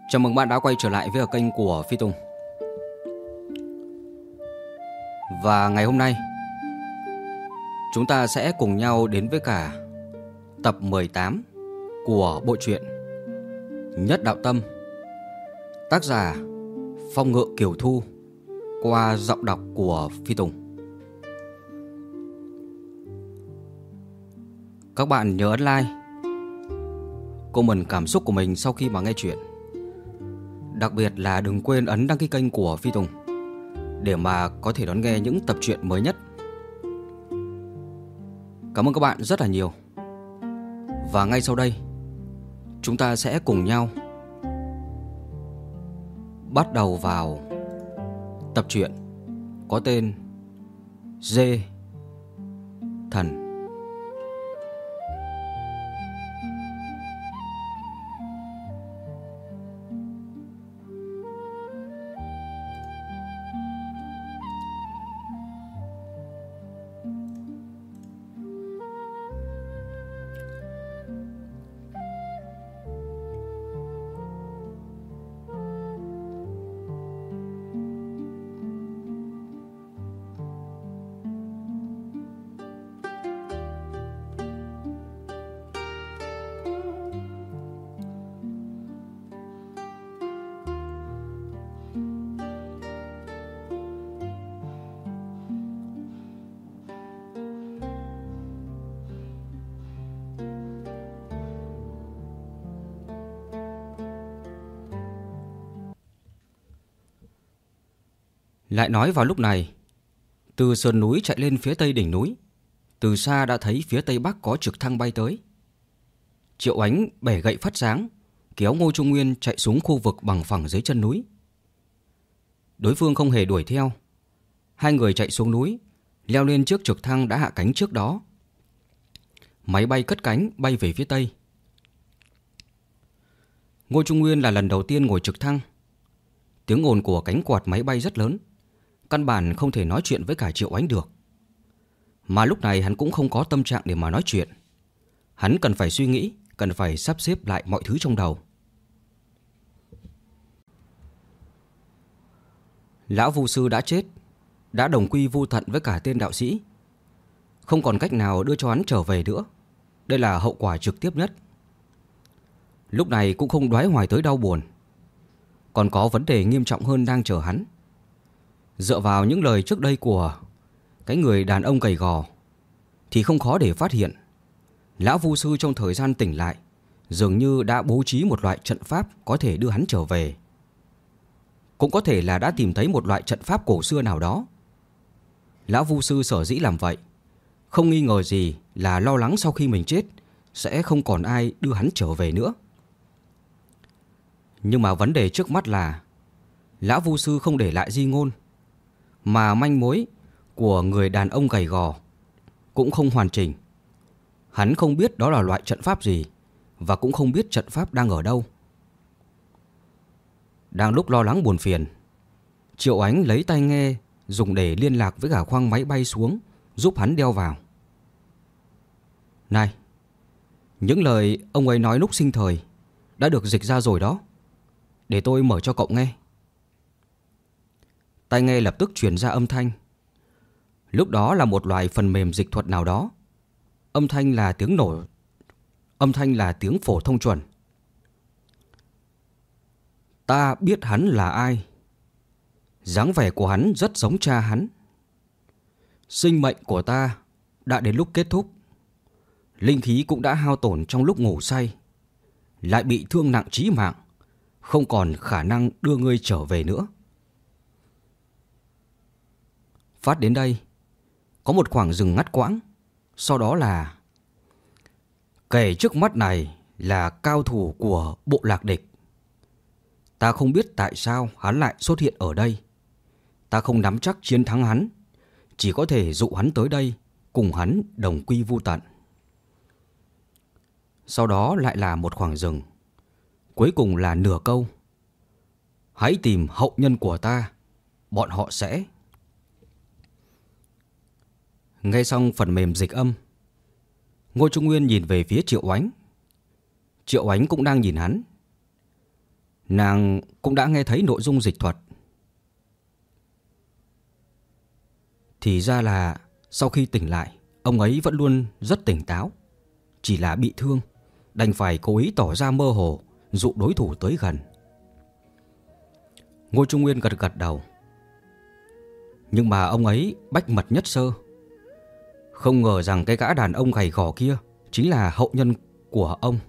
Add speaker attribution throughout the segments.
Speaker 1: Chào mừng bạn đã quay trở lại với kênh của Phi Tùng. Và ngày hôm nay chúng ta sẽ cùng nhau đến với cả tập 18 của bộ truyện Nhất Đạo Tâm, tác giả Phong Ngự Kiều Thu, qua giọng đọc của Phi Tùng. Các bạn nhớ ấn like, comment cảm xúc của mình sau khi mà nghe chuyện. Đặc biệt là đừng quên ấn đăng ký kênh của Phi Tùng để mà có thể đón nghe những tập truyện mới nhất. Cảm ơn các bạn rất là nhiều. Và ngay sau đây chúng ta sẽ cùng nhau bắt đầu vào tập truyện có tên Dê Thần. Lại nói vào lúc này, từ sườn núi chạy lên phía tây đỉnh núi, từ xa đã thấy phía tây bắc có trực thăng bay tới. Triệu Ánh bẻ gậy phát sáng, kéo Ngô Trung Nguyên chạy xuống khu vực bằng phẳng dưới chân núi. Đối phương không hề đuổi theo. Hai người chạy xuống núi, leo lên chiếc trực thăng đã hạ cánh trước đó. Máy bay cất cánh bay về phía tây. Ngô Trung Nguyên là lần đầu tiên ngồi trực thăng. Tiếng ồn của cánh quạt máy bay rất lớn, căn bản không thể nói chuyện với cả Triệu Ánh được. Mà lúc này hắn cũng không có tâm trạng để mà nói chuyện. Hắn cần phải suy nghĩ, cần phải sắp xếp lại mọi thứ trong đầu. Lão Vu Sư đã chết, đã đồng quy vu tận với cả tên đạo sĩ. Không còn cách nào đưa cho hắn trở về nữa. Đây là hậu quả trực tiếp nhất. Lúc này cũng không đoái hoài tới đau buồn. Còn có vấn đề nghiêm trọng hơn đang chờ hắn. Dựa vào những lời trước đây của cái người đàn ông gầy gò thì không khó để phát hiện Lão Vu Sư trong thời gian tỉnh lại dường như đã bố trí một loại trận pháp có thể đưa hắn trở về. Cũng có thể là đã tìm thấy một loại trận pháp cổ xưa nào đó. Lão Vu Sư sở dĩ làm vậy, không nghi ngờ gì là lo lắng sau khi mình chết sẽ không còn ai đưa hắn trở về nữa. Nhưng mà vấn đề trước mắt là Lão Vu Sư không để lại di ngôn, mà manh mối của người đàn ông gầy gò cũng không hoàn chỉnh. Hắn không biết đó là loại trận pháp gì, và cũng không biết trận pháp đang ở đâu. Đang lúc lo lắng buồn phiền, Triệu Ánh lấy tai nghe dùng để liên lạc với cả khoang máy bay xuống, giúp hắn đeo vào. Này, những lời ông ấy nói lúc sinh thời đã được dịch ra rồi đó. Để tôi mở cho cậu nghe. Tai nghe lập tức truyền ra âm thanh. Lúc đó là một loại phần mềm dịch thuật nào đó. Âm thanh là tiếng nổ, âm thanh là tiếng phổ thông chuẩn. Ta biết hắn là ai. Dáng vẻ của hắn rất giống cha hắn. Sinh mệnh của ta đã đến lúc kết thúc. Linh khí cũng đã hao tổn trong lúc ngủ say, lại bị thương nặng chí mạng, không còn khả năng đưa ngươi trở về nữa. Phát đến đây, có một khoảng rừng ngắt quãng. Sau đó là kẻ trước mắt này là cao thủ của bộ lạc địch. Ta không biết tại sao hắn lại xuất hiện ở đây. Ta không nắm chắc chiến thắng hắn, chỉ có thể dụ hắn tới đây, cùng hắn đồng quy vu tận. Sau đó lại là một khoảng rừng. Cuối cùng là nửa câu. Hãy tìm hậu nhân của ta, bọn họ sẽ... Nghe xong phần mềm dịch âm, Ngô Trung Nguyên nhìn về phía Triệu Ánh. Triệu Ánh cũng đang nhìn hắn. Nàng cũng đã nghe thấy nội dung dịch thuật. Thì ra là sau khi tỉnh lại, ông ấy vẫn luôn rất tỉnh táo. Chỉ là bị thương, đành phải cố ý tỏ ra mơ hồ, dụ đối thủ tới gần. Ngô Trung Nguyên gật gật đầu. Nhưng mà ông ấy bách mật nhất sơ. Không ngờ rằng cái gã đàn ông gầy gò kia chính là hậu nhân của ông.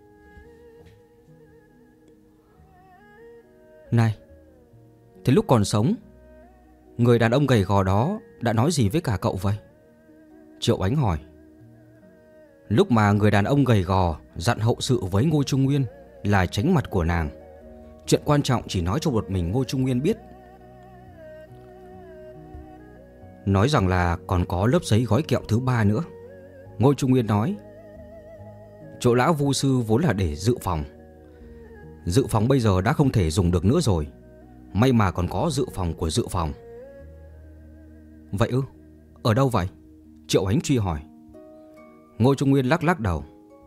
Speaker 1: Này, thế lúc còn sống, người đàn ông gầy gò đó đã nói gì với cả cậu vậy? Triệu Ánh hỏi. Lúc mà người đàn ông gầy gò dặn hậu sự với Ngô Trung Nguyên là tránh mặt của nàng, chuyện quan trọng chỉ nói cho một mình Ngô Trung Nguyên biết. Nói rằng là còn có lớp giấy gói kẹo thứ 3 nữa. Ngô Trung Nguyên nói. Chỗ lão vu sư vốn là để dự phòng. Dự phòng bây giờ đã không thể dùng được nữa rồi. May mà còn có dự phòng của dự phòng. Vậy ư? Ở đâu vậy? Triệu Ánh truy hỏi. Ngô Trung Nguyên lắc lắc đầu.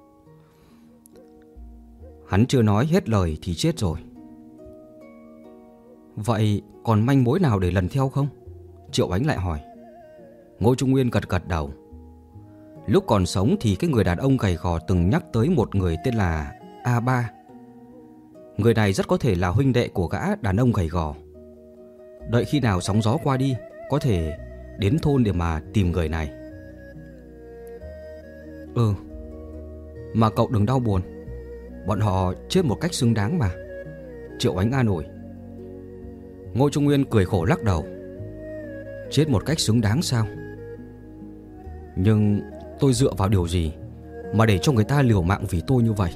Speaker 1: Hắn chưa nói hết lời thì chết rồi. Vậy còn manh mối nào để lần theo không? Triệu Ánh lại hỏi. Ngô Trung Nguyên gật gật đầu. Lúc còn sống thì cái người đàn ông gầy gò từng nhắc tới một người tên là A3. Người này rất có thể là huynh đệ của gã đàn ông gầy gò. Đợi khi nào sóng gió qua đi, có thể đến thôn để mà tìm người này. Mà cậu đừng đau buồn, bọn họ chết một cách xứng đáng mà. Triệu Ánh an ủi. Ngô Trung Nguyên cười khổ lắc đầu. Chết một cách xứng đáng sao? Nhưng tôi dựa vào điều gì mà để cho người ta liều mạng vì tôi như vậy?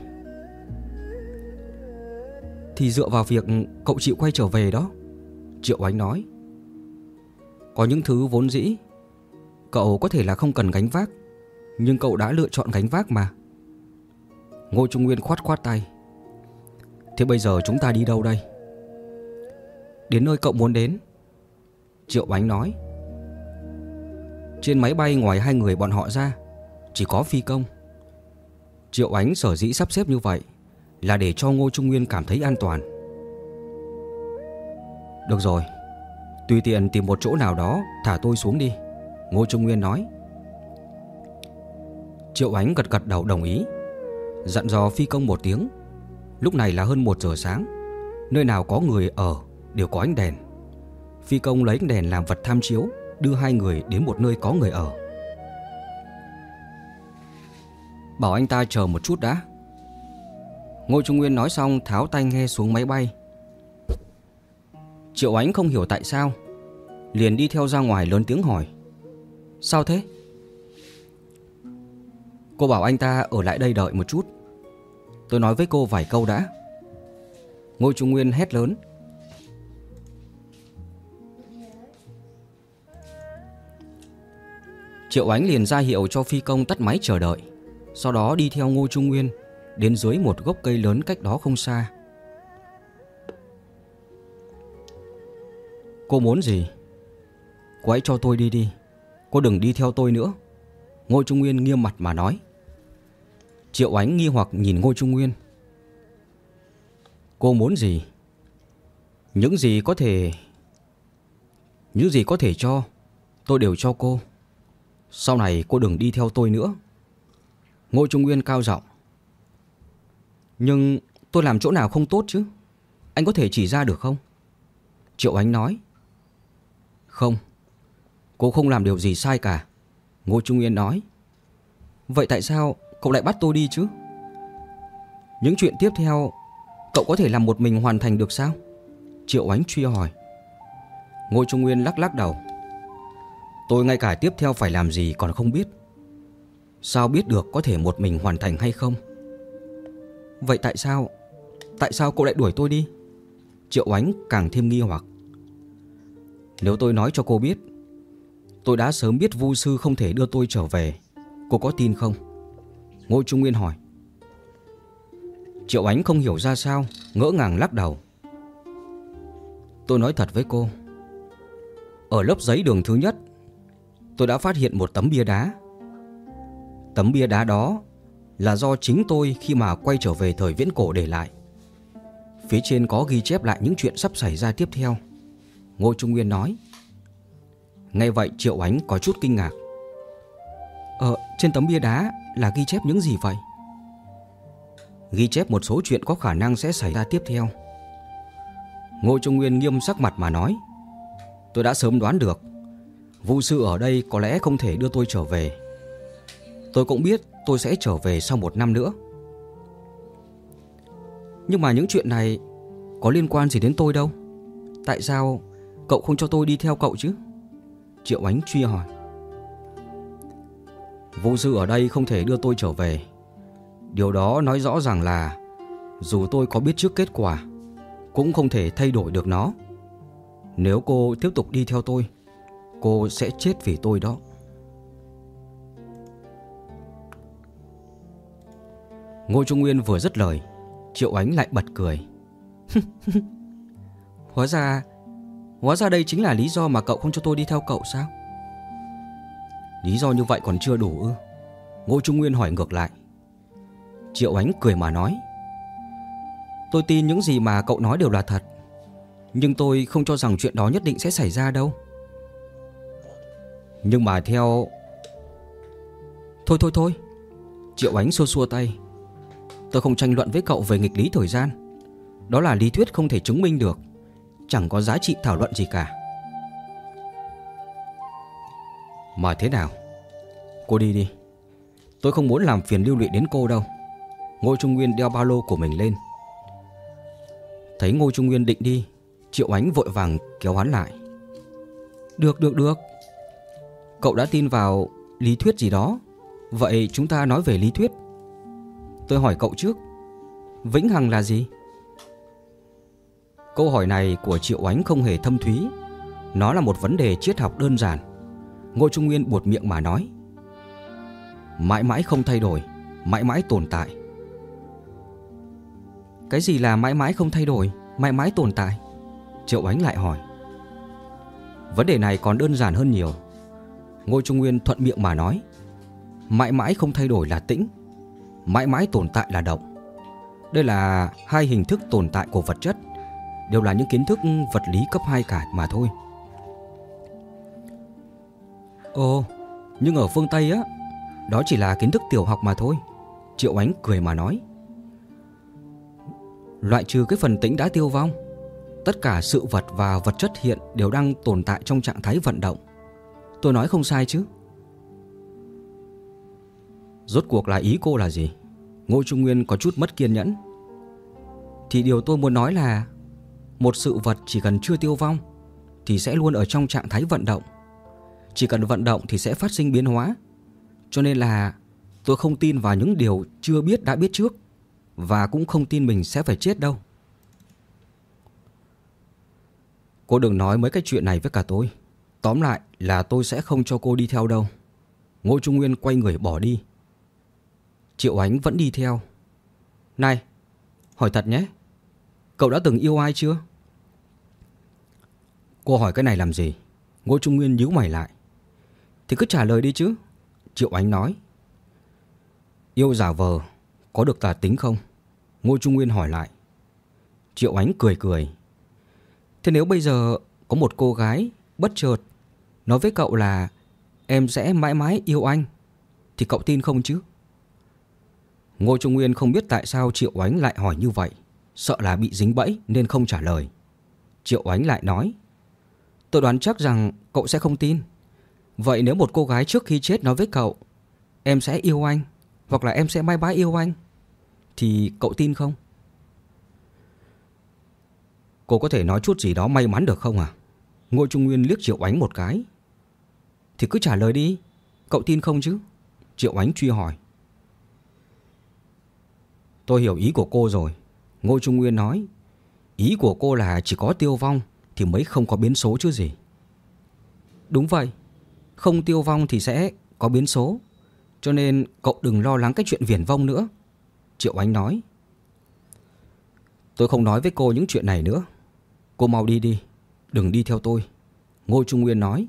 Speaker 1: Thì dựa vào việc cậu chịu quay trở về đó, Triệu Ánh nói. Có những thứ vốn dĩ cậu có thể là không cần gánh vác, nhưng cậu đã lựa chọn gánh vác mà. Ngô Trung Nguyên khoát khoát tay. Thế bây giờ chúng ta đi đâu đây? Đến nơi cậu muốn đến, Triệu Ánh nói. Trên máy bay ngoài 2 người bọn họ ra, chỉ có phi công. Triệu Ánh sở dĩ sắp xếp như vậy là để cho Ngô Trung Nguyên cảm thấy an toàn. Được rồi, tùy tiện tìm một chỗ nào đó thả tôi xuống đi, Ngô Trung Nguyên nói. Triệu Ánh gật gật đầu đồng ý, dặn dò phi công một tiếng. Lúc này là hơn 1 giờ sáng, nơi nào có người ở đều có ánh đèn. Phi công lấy ánh đèn làm vật tham chiếu, đưa 2 người đến một nơi có người ở. Bảo anh ta chờ một chút đã, Ngô Trung Nguyên nói xong tháo tai nghe xuống máy bay. Triệu Ánh không hiểu tại sao, liền đi theo ra ngoài lớn tiếng hỏi. Sao thế? Cô bảo anh ta ở lại đây đợi một chút, tôi nói với cô vài câu đã, Ngô Trung Nguyên hét lớn. Triệu Ánh liền ra hiệu cho phi công tắt máy chờ đợi, sau đó đi theo Ngô Trung Nguyên đến dưới một gốc cây lớn cách đó không xa. Cô muốn gì? Cô hãy cho tôi đi đi, cô đừng đi theo tôi nữa, Ngô Trung Nguyên nghiêm mặt mà nói. Triệu Ánh nghi hoặc nhìn Ngô Trung Nguyên. Cô muốn gì? Những gì có thể cho, tôi đều cho cô. Sau này cô đừng đi theo tôi nữa, Ngô Trung Nguyên cao giọng. Nhưng tôi làm chỗ nào không tốt chứ? Anh có thể chỉ ra được không? Triệu Ánh nói. Không, cô không làm điều gì sai cả, Ngô Trung Nguyên nói. Vậy tại sao cậu lại bắt tôi đi chứ? Những chuyện tiếp theo cậu có thể làm một mình hoàn thành được sao? Triệu Ánh truy hỏi. Ngô Trung Nguyên lắc lắc đầu. Tôi ngay cả tiếp theo phải làm gì còn không biết. Sao biết được có thể một mình hoàn thành hay không? Vậy tại sao cậu lại đuổi tôi đi? Triệu Ánh càng thêm nghi hoặc. Nếu tôi nói cho cô biết tôi đã sớm biết vu sư không thể đưa tôi trở về, cô có tin không? Ngô Trung Nguyên hỏi. Triệu Ánh không hiểu ra sao, ngỡ ngàng lắc đầu. Tôi nói thật với cô, ở lớp giấy đường thứ nhất, tôi đã phát hiện một tấm bia đá. Tấm bia đá đó là do chính tôi khi mà quay trở về thời viễn cổ để lại. Phía trên có ghi chép lại những chuyện sắp xảy ra tiếp theo, Ngô Trung Nguyên nói. Nghe vậy Triệu Ánh có chút kinh ngạc. Trên tấm bia đá là ghi chép những gì vậy? Ghi chép một số chuyện có khả năng sẽ xảy ra tiếp theo. Ngô Trung Nguyên nghiêm sắc mặt mà nói. Tôi đã sớm đoán được. Vu sư ở đây có lẽ không thể đưa tôi trở về. Tôi cũng biết tôi sẽ trở về sau 1 năm nữa. Nhưng mà những chuyện này có liên quan gì đến tôi đâu. Tại sao cậu không cho tôi đi theo cậu chứ? Triệu Ánh truy hỏi. Vu sư ở đây không thể đưa tôi trở về. Điều đó nói rõ ràng là dù tôi có biết trước kết quả cũng không thể thay đổi được nó. Nếu cô tiếp tục đi theo tôi, cô sẽ chết vì tôi đó. Ngô Trung Nguyên vừa dứt lời, Triệu Ánh lại bật cười. Hóa ra đây chính là lý do mà cậu không cho tôi đi theo cậu sao? Lý do như vậy còn chưa đủ ư? Ngô Trung Nguyên hỏi ngược lại. Triệu Ánh cười mà nói. Tôi tin những gì mà cậu nói đều là thật, nhưng tôi không cho rằng chuyện đó nhất định sẽ xảy ra đâu. Nhưng mà theo... Thôi Triệu Ánh xua xua tay. Tôi không tranh luận với cậu về nghịch lý thời gian. Đó là lý thuyết không thể chứng minh được, chẳng có giá trị thảo luận gì cả. Mà thế nào? Cô đi đi. Tôi không muốn làm phiền lưu lụy đến cô đâu. Ngô Trung Nguyên đeo ba lô của mình lên. Thấy Ngô Trung Nguyên định đi, Triệu Ánh vội vàng kéo hắn lại. Được. Cậu đã tin vào lý thuyết gì đó. Vậy chúng ta nói về lý thuyết. Tôi hỏi cậu trước, vĩnh hằng là gì? Câu hỏi này của Triệu Ánh không hề thâm thúy. Nó là một vấn đề triết học đơn giản. Ngô Trung Nguyên buột miệng mà nói. Mãi mãi không thay đổi, mãi mãi tồn tại. Cái gì là mãi mãi không thay đổi, mãi mãi tồn tại? Triệu Ánh lại hỏi. Vấn đề này còn đơn giản hơn nhiều. Ngô Trung Nguyên thuận miệng mà nói. Mãi mãi không thay đổi là tĩnh, mãi mãi tồn tại là động. Đây là hai hình thức tồn tại của vật chất, đều là những kiến thức vật lý cấp 2 cả mà thôi. Ồ, nhưng ở phương Tây á, đó chỉ là kiến thức tiểu học mà thôi. Triệu Ánh cười mà nói. Loại trừ cái phần tĩnh đã tiêu vong, tất cả sự vật và vật chất hiện đều đang tồn tại trong trạng thái vận động. Tôi nói không sai chứ? Rốt cuộc là ý cô là gì? Ngô Trung Nguyên có chút mất kiên nhẫn. Thì điều tôi muốn nói là một sự vật chỉ cần chưa tiêu vong thì sẽ luôn ở trong trạng thái vận động. Chỉ cần vận động thì sẽ phát sinh biến hóa. Cho nên là tôi không tin vào những điều chưa biết đã biết trước, và cũng không tin mình sẽ phải chết đâu. Cô đừng nói mấy cái chuyện này với cả tôi. Tóm lại là tôi sẽ không cho cô đi theo đâu. Ngô Trung Nguyên quay người bỏ đi. Triệu Ánh vẫn đi theo. Này, hỏi thật nhé, cậu đã từng yêu ai chưa? Cô hỏi cái này làm gì? Ngô Trung Nguyên nhíu mày lại. Thì cứ trả lời đi chứ, Triệu Ánh nói. Yêu giả vờ có được tà tính không? Ngô Trung Nguyên hỏi lại. Triệu Ánh cười. Thế nếu bây giờ có một cô gái bất chợt nói với cậu là em sẽ mãi mãi yêu anh, thì cậu tin không chứ? Ngô Trung Nguyên không biết tại sao Triệu Ánh lại hỏi như vậy, sợ là bị dính bẫy nên không trả lời. Triệu Ánh lại nói. Tôi đoán chắc rằng cậu sẽ không tin. Vậy nếu một cô gái trước khi chết nói với cậu em sẽ yêu anh, hoặc là em sẽ mãi mãi yêu anh, thì cậu tin không? Cô có thể nói chút gì đó may mắn được không à? Ngô Trung Nguyên liếc Triệu Ánh một cái. Thì cứ trả lời đi, cậu tin không chứ? Triệu Ánh truy hỏi. Tôi hiểu ý của cô rồi, Ngô Trung Nguyên nói. Ý của cô là chỉ có tiêu vong thì mới không có biến số chứ gì? Đúng vậy, không tiêu vong thì sẽ có biến số. Cho nên cậu đừng lo lắng cái chuyện viển vông nữa, Triệu Ánh nói. Tôi không nói với cô những chuyện này nữa. Cô mau đi đi, đừng đi theo tôi, Ngô Trung Nguyên nói.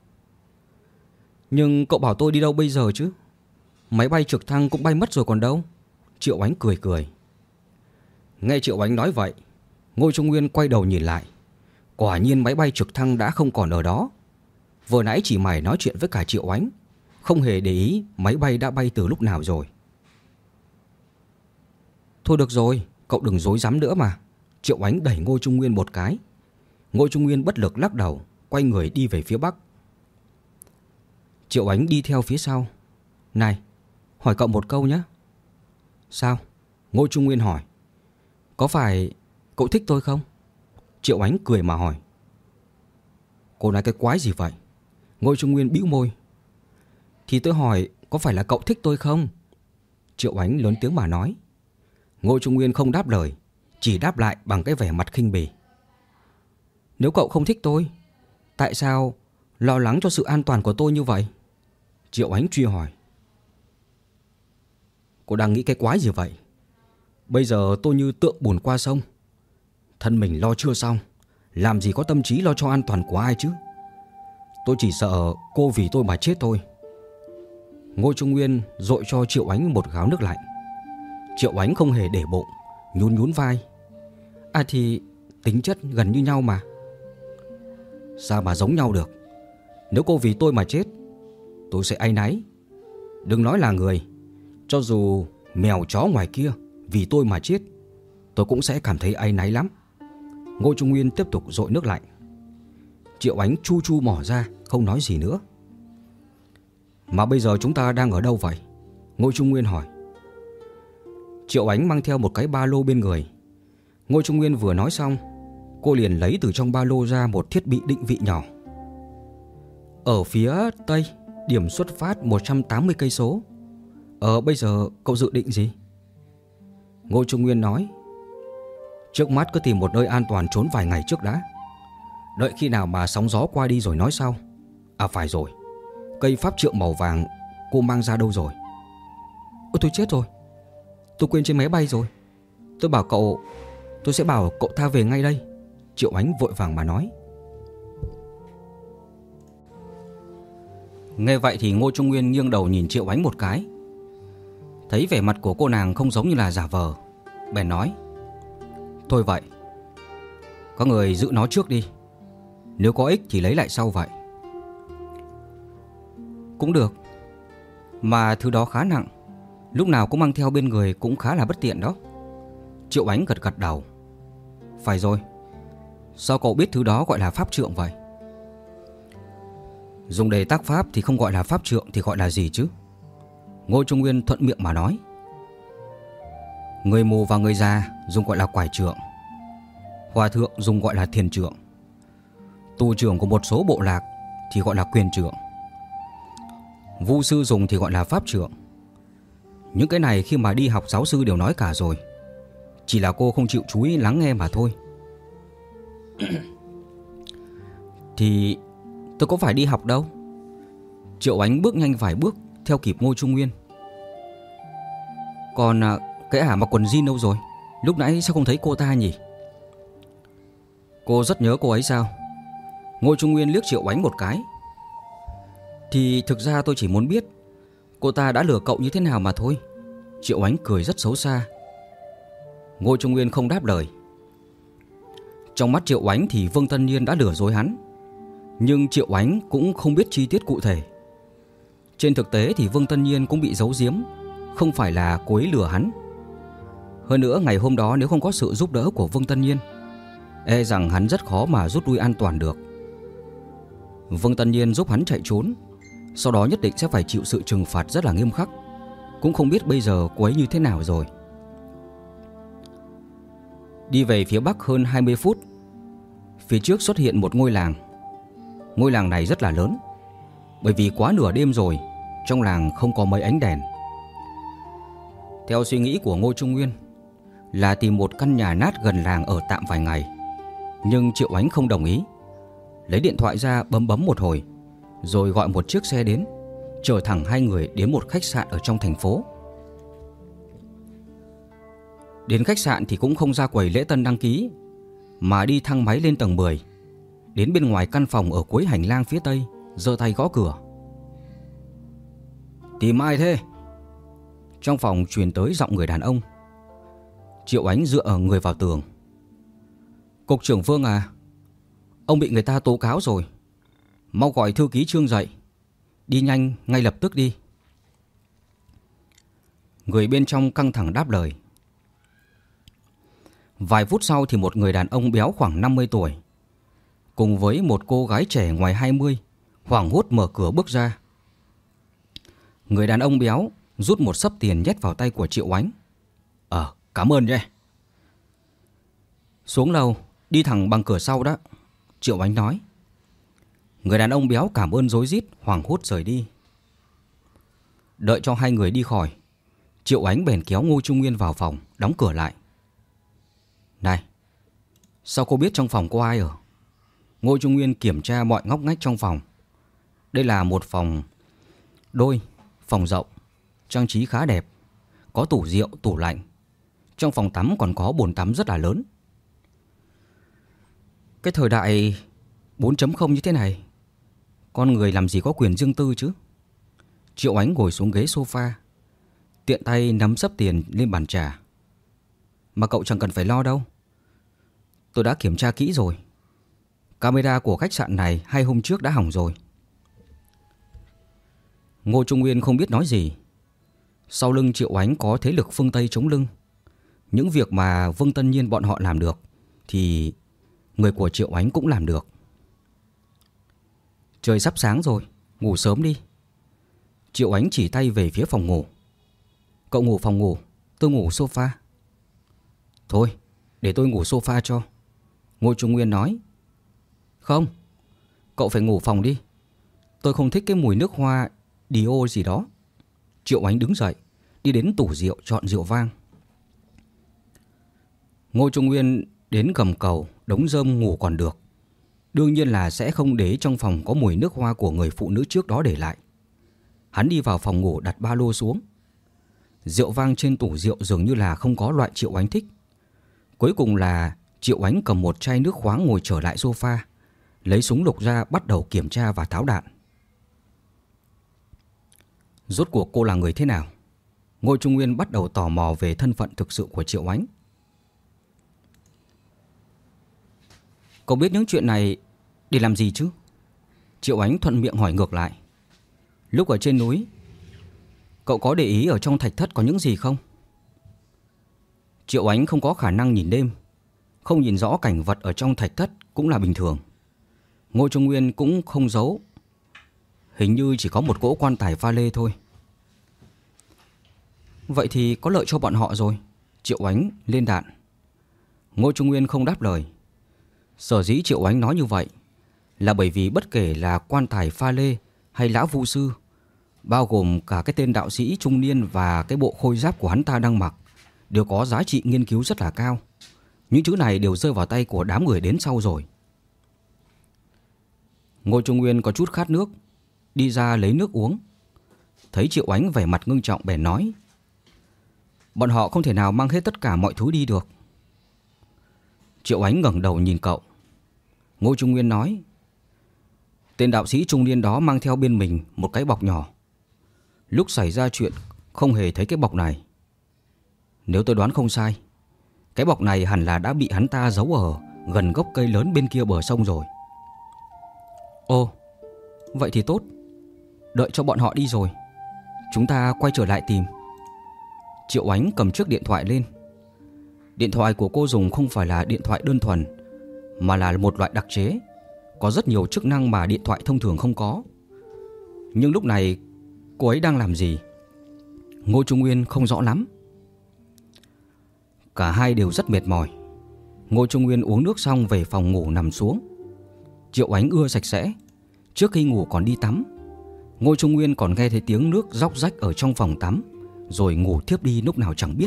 Speaker 1: Nhưng cậu bảo tôi đi đâu bây giờ chứ? Máy bay trực thăng cũng bay mất rồi còn đâu, Triệu Ánh cười. Nghe Triệu Ánh nói vậy, Ngô Trung Nguyên quay đầu nhìn lại. Quả nhiên máy bay trực thăng đã không còn ở đó. Vừa nãy chỉ mày nói chuyện với cả Triệu Ánh, không hề để ý máy bay đã bay từ lúc nào rồi. Thôi được rồi, cậu đừng dối rắm nữa mà. Triệu Ánh đẩy Ngô Trung Nguyên một cái. Ngô Trung Nguyên bất lực lắc đầu, quay người đi về phía bắc. Triệu Ánh đi theo phía sau. Này, hỏi cậu một câu nhé. Sao? Ngô Trung Nguyên hỏi. Có phải cậu thích tôi không? Triệu Ánh cười mà hỏi. Cô nói cái quái gì vậy? Ngô Trung Nguyên bĩu môi. Thì tôi hỏi có phải là cậu thích tôi không? Triệu Ánh lớn tiếng mà nói. Ngô Trung Nguyên không đáp lời, chỉ đáp lại bằng cái vẻ mặt khinh bỉ. Nếu cậu không thích tôi, tại sao lo lắng cho sự an toàn của tôi như vậy? Triệu Ánh truy hỏi. Cô đang nghĩ cái quái gì vậy? Bây giờ tôi như tượng bùn qua sông. Thân mình lo chưa xong, làm gì có tâm trí lo cho an toàn của ai chứ? Tôi chỉ sợ cô vì tôi mà chết thôi. Ngô Trung Nguyên dội cho Triệu Ánh một gáo nước lạnh. Triệu Ánh không hề để bụng, nhún nhún vai. À thì tính chất gần như nhau mà. Sao mà giống nhau được? Nếu cô vì tôi mà chết, tôi sẽ áy náy. Đừng nói là người, cho dù mèo chó ngoài kia vì tôi mà chết, tôi cũng sẽ cảm thấy áy náy lắm. Ngô Trung Nguyên tiếp tục dội nước lạnh. Triệu Ánh chu chu mỏ ra, không nói gì nữa. Mà bây giờ chúng ta đang ở đâu vậy? Ngô Trung Nguyên hỏi. Triệu Ánh mang theo một cái ba lô bên người. Ngô Trung Nguyên vừa nói xong, cô liền lấy từ trong ba lô ra một thiết bị định vị nhỏ. Ở phía tây, điểm xuất phát 180 cây số. Bây giờ cậu dự định gì? Ngô Trung Nguyên nói. Trước mắt cứ tìm một nơi an toàn trốn vài ngày trước đã. Đợi khi nào mà sóng gió qua đi rồi nói sau. À phải rồi, cây pháp trượng màu vàng cô mang ra đâu rồi? Ôi tôi chết rồi, tôi quên trên máy bay rồi. Tôi sẽ bảo cậu tha về ngay đây. Triệu Ánh vội vàng mà nói. Nghe vậy thì Ngô Trung Nguyên nghiêng đầu nhìn Triệu Ánh một cái. Thấy vẻ mặt của cô nàng không giống như là giả vờ, bèn nói. Thôi vậy, có người giữ nó trước đi, nếu có ích thì lấy lại sau vậy. Cũng được, mà thứ đó khá nặng, lúc nào cũng mang theo bên người cũng khá là bất tiện đó. Triệu Ánh gật gật đầu. Phải rồi, sao cậu biết thứ đó gọi là pháp trượng vậy? Dùng để tác pháp thì không gọi là pháp trượng thì gọi là gì chứ? Ngô Trung Nguyên thuận miệng mà nói. Người mù và người già dùng gọi là quải trượng, hòa thượng dùng gọi là thiền trượng, tù trưởng của một số bộ lạc thì gọi là quyền trượng, vu sư dùng thì gọi là pháp trượng. Những cái này khi mà đi học giáo sư đều nói cả rồi, chỉ là cô không chịu chú ý lắng nghe mà thôi. Thì tôi có phải đi học đâu. Triệu Ánh bước nhanh vài bước theo kịp Ngô Trung Nguyên. Còn cái ả mặc quần jean đâu rồi? Lúc nãy sao không thấy cô ta nhỉ? Cô rất nhớ cô ấy sao? Ngô Trung Nguyên liếc Triệu Ánh một cái. Thì thực ra tôi chỉ muốn biết cô ta đã lừa cậu như thế nào mà thôi. Triệu Ánh cười rất xấu xa. Ngô Trung Nguyên không đáp lời. Trong mắt Triệu Ánh thì Vương Tân Nhiên đã lừa dối hắn, nhưng Triệu Ánh cũng không biết chi tiết cụ thể. Trên thực tế thì Vương Tân Nhiên cũng bị giấu giếm, không phải là cố ý lừa hắn. Hơn nữa ngày hôm đó nếu không có sự giúp đỡ của Vương Tân Nhiên, e rằng hắn rất khó mà rút lui an toàn được. Vương Tân Nhiên giúp hắn chạy trốn, sau đó nhất định sẽ phải chịu sự trừng phạt rất là nghiêm khắc. Cũng không biết bây giờ cô ấy như thế nào rồi. Đi về phía bắc hơn 20 phút, phía trước xuất hiện một ngôi làng. Ngôi làng này rất là lớn, bởi vì quá nửa đêm rồi, trong làng không có mấy ánh đèn. Theo suy nghĩ của Ngô Trung Nguyên là tìm một căn nhà nát gần làng ở tạm vài ngày, nhưng Triệu Ánh không đồng ý. Lấy điện thoại ra bấm một hồi, rồi gọi một chiếc xe đến, chở thẳng hai người đến một khách sạn ở trong thành phố. Đến khách sạn thì cũng không ra quầy lễ tân đăng ký, mà đi thang máy lên tầng 10. Đến bên ngoài căn phòng ở cuối hành lang phía tây, giơ tay gõ cửa. Tìm ai thế? Trong phòng truyền tới giọng người đàn ông. Triệu Ánh dựa người vào tường. Cục trưởng Vương à, ông bị người ta tố cáo rồi. Mau gọi thư ký Trương dậy. Đi nhanh, ngay lập tức đi. Người bên trong căng thẳng đáp lời. Vài phút sau thì một người đàn ông béo khoảng 50 tuổi cùng với một cô gái trẻ ngoài 20 hoảng hốt mở cửa bước ra. Người đàn ông béo rút một xấp tiền nhét vào tay của Triệu Ánh. Cảm ơn nhé. Xuống lầu, đi thẳng bằng cửa sau đó, Triệu Ánh nói. Người đàn ông béo cảm ơn rối rít, hoảng hốt rời đi. Đợi cho hai người đi khỏi, Triệu Ánh bèn kéo Ngô Trung Nguyên vào phòng, đóng cửa lại. Này, sao cô biết trong phòng có ai ở? Ngô Trung Nguyên kiểm tra mọi ngóc ngách trong phòng. Đây là một phòng đôi, phòng rộng, trang trí khá đẹp. Có tủ rượu, tủ lạnh. Trong phòng tắm còn có bồn tắm rất là lớn. Cái thời đại 4.0 như thế này, con người làm gì có quyền riêng tư chứ? Triệu Ánh ngồi xuống ghế sofa, tiện tay nắm xấp tiền lên bàn trà. Mà cậu chẳng cần phải lo đâu. Tôi đã kiểm tra kỹ rồi. Camera của khách sạn này 2 hôm trước đã hỏng rồi. Ngô Trung Nguyên không biết nói gì. Sau lưng Triệu Ánh có thế lực phương Tây chống lưng. Những việc mà Vương Tân Nhiên bọn họ làm được thì người của Triệu Ánh cũng làm được. Trời sắp sáng rồi, ngủ sớm đi. Triệu Ánh chỉ tay về phía phòng ngủ. Cậu ngủ phòng ngủ, tôi ngủ sofa. Thôi, để tôi ngủ sofa cho, Ngô Trung Nguyên nói. Không, cậu phải ngủ phòng đi. Tôi không thích cái mùi nước hoa Dio gì đó. Triệu Ánh đứng dậy, đi đến tủ rượu chọn rượu vang. Ngô Trung Nguyên đến gầm cầu, đống rơm ngủ còn được. Đương nhiên là sẽ không để trong phòng có mùi nước hoa của người phụ nữ trước đó để lại. Hắn đi vào phòng ngủ đặt ba lô xuống. Rượu vang trên tủ rượu dường như là không có loại Triệu Ánh thích. Cuối cùng là Triệu Ánh cầm một chai nước khoáng ngồi trở lại sofa, lấy súng lục ra bắt đầu kiểm tra và tháo đạn. Rốt cuộc cô là người thế nào? Ngô Trung Nguyên bắt đầu tò mò về thân phận thực sự của Triệu Ánh. Cậu biết những chuyện này để làm gì chứ? Triệu Ánh thuận miệng hỏi ngược lại. Lúc ở trên núi, cậu có để ý ở trong thạch thất có những gì không? Triệu Ánh không có khả năng nhìn đêm, không nhìn rõ cảnh vật ở trong thạch thất cũng là bình thường. Ngô Trung Nguyên cũng không giấu. Hình như chỉ có một cỗ quan tài pha lê thôi. Vậy thì có lợi cho bọn họ rồi. Triệu Ánh lên đạn. Ngô Trung Nguyên không đáp lời. Sở dĩ Triệu Ánh nói như vậy là bởi vì bất kể là quan tài pha lê hay lão vu sư, bao gồm cả cái tên đạo sĩ trung niên và cái bộ khôi giáp của hắn ta đang mặc, đều có giá trị nghiên cứu rất là cao. Những thứ này đều rơi vào tay của đám người đến sau rồi. Ngô Trung Nguyên có chút khát nước, đi ra lấy nước uống. Thấy Triệu Ánh vẻ mặt ngưng trọng bèn nói. Bọn họ không thể nào mang hết tất cả mọi thứ đi được. Triệu Ánh ngẩng đầu nhìn cậu. Ngô Trung Nguyên nói. Tên đạo sĩ trung niên đó mang theo bên mình một cái bọc nhỏ. Lúc xảy ra chuyện không hề thấy cái bọc này. Nếu tôi đoán không sai, cái bọc này hẳn là đã bị hắn ta giấu ở gần gốc cây lớn bên kia bờ sông rồi. Ồ, vậy thì tốt. Đợi cho bọn họ đi rồi, chúng ta quay trở lại tìm. Triệu Ánh cầm chiếc điện thoại lên. Điện thoại của cô dùng không phải là điện thoại đơn thuần, mà là một loại đặc chế, có rất nhiều chức năng mà điện thoại thông thường không có. Nhưng lúc này cô ấy đang làm gì, Ngô Trung Nguyên không rõ lắm. Cả hai đều rất mệt mỏi. Ngô Trung Nguyên uống nước xong về phòng ngủ nằm xuống. Triệu Ánh ưa sạch sẽ. Trước khi ngủ còn đi tắm. Ngô Trung Nguyên còn nghe thấy tiếng nước róc rách ở trong phòng tắm, rồi ngủ thiếp đi lúc nào chẳng biết.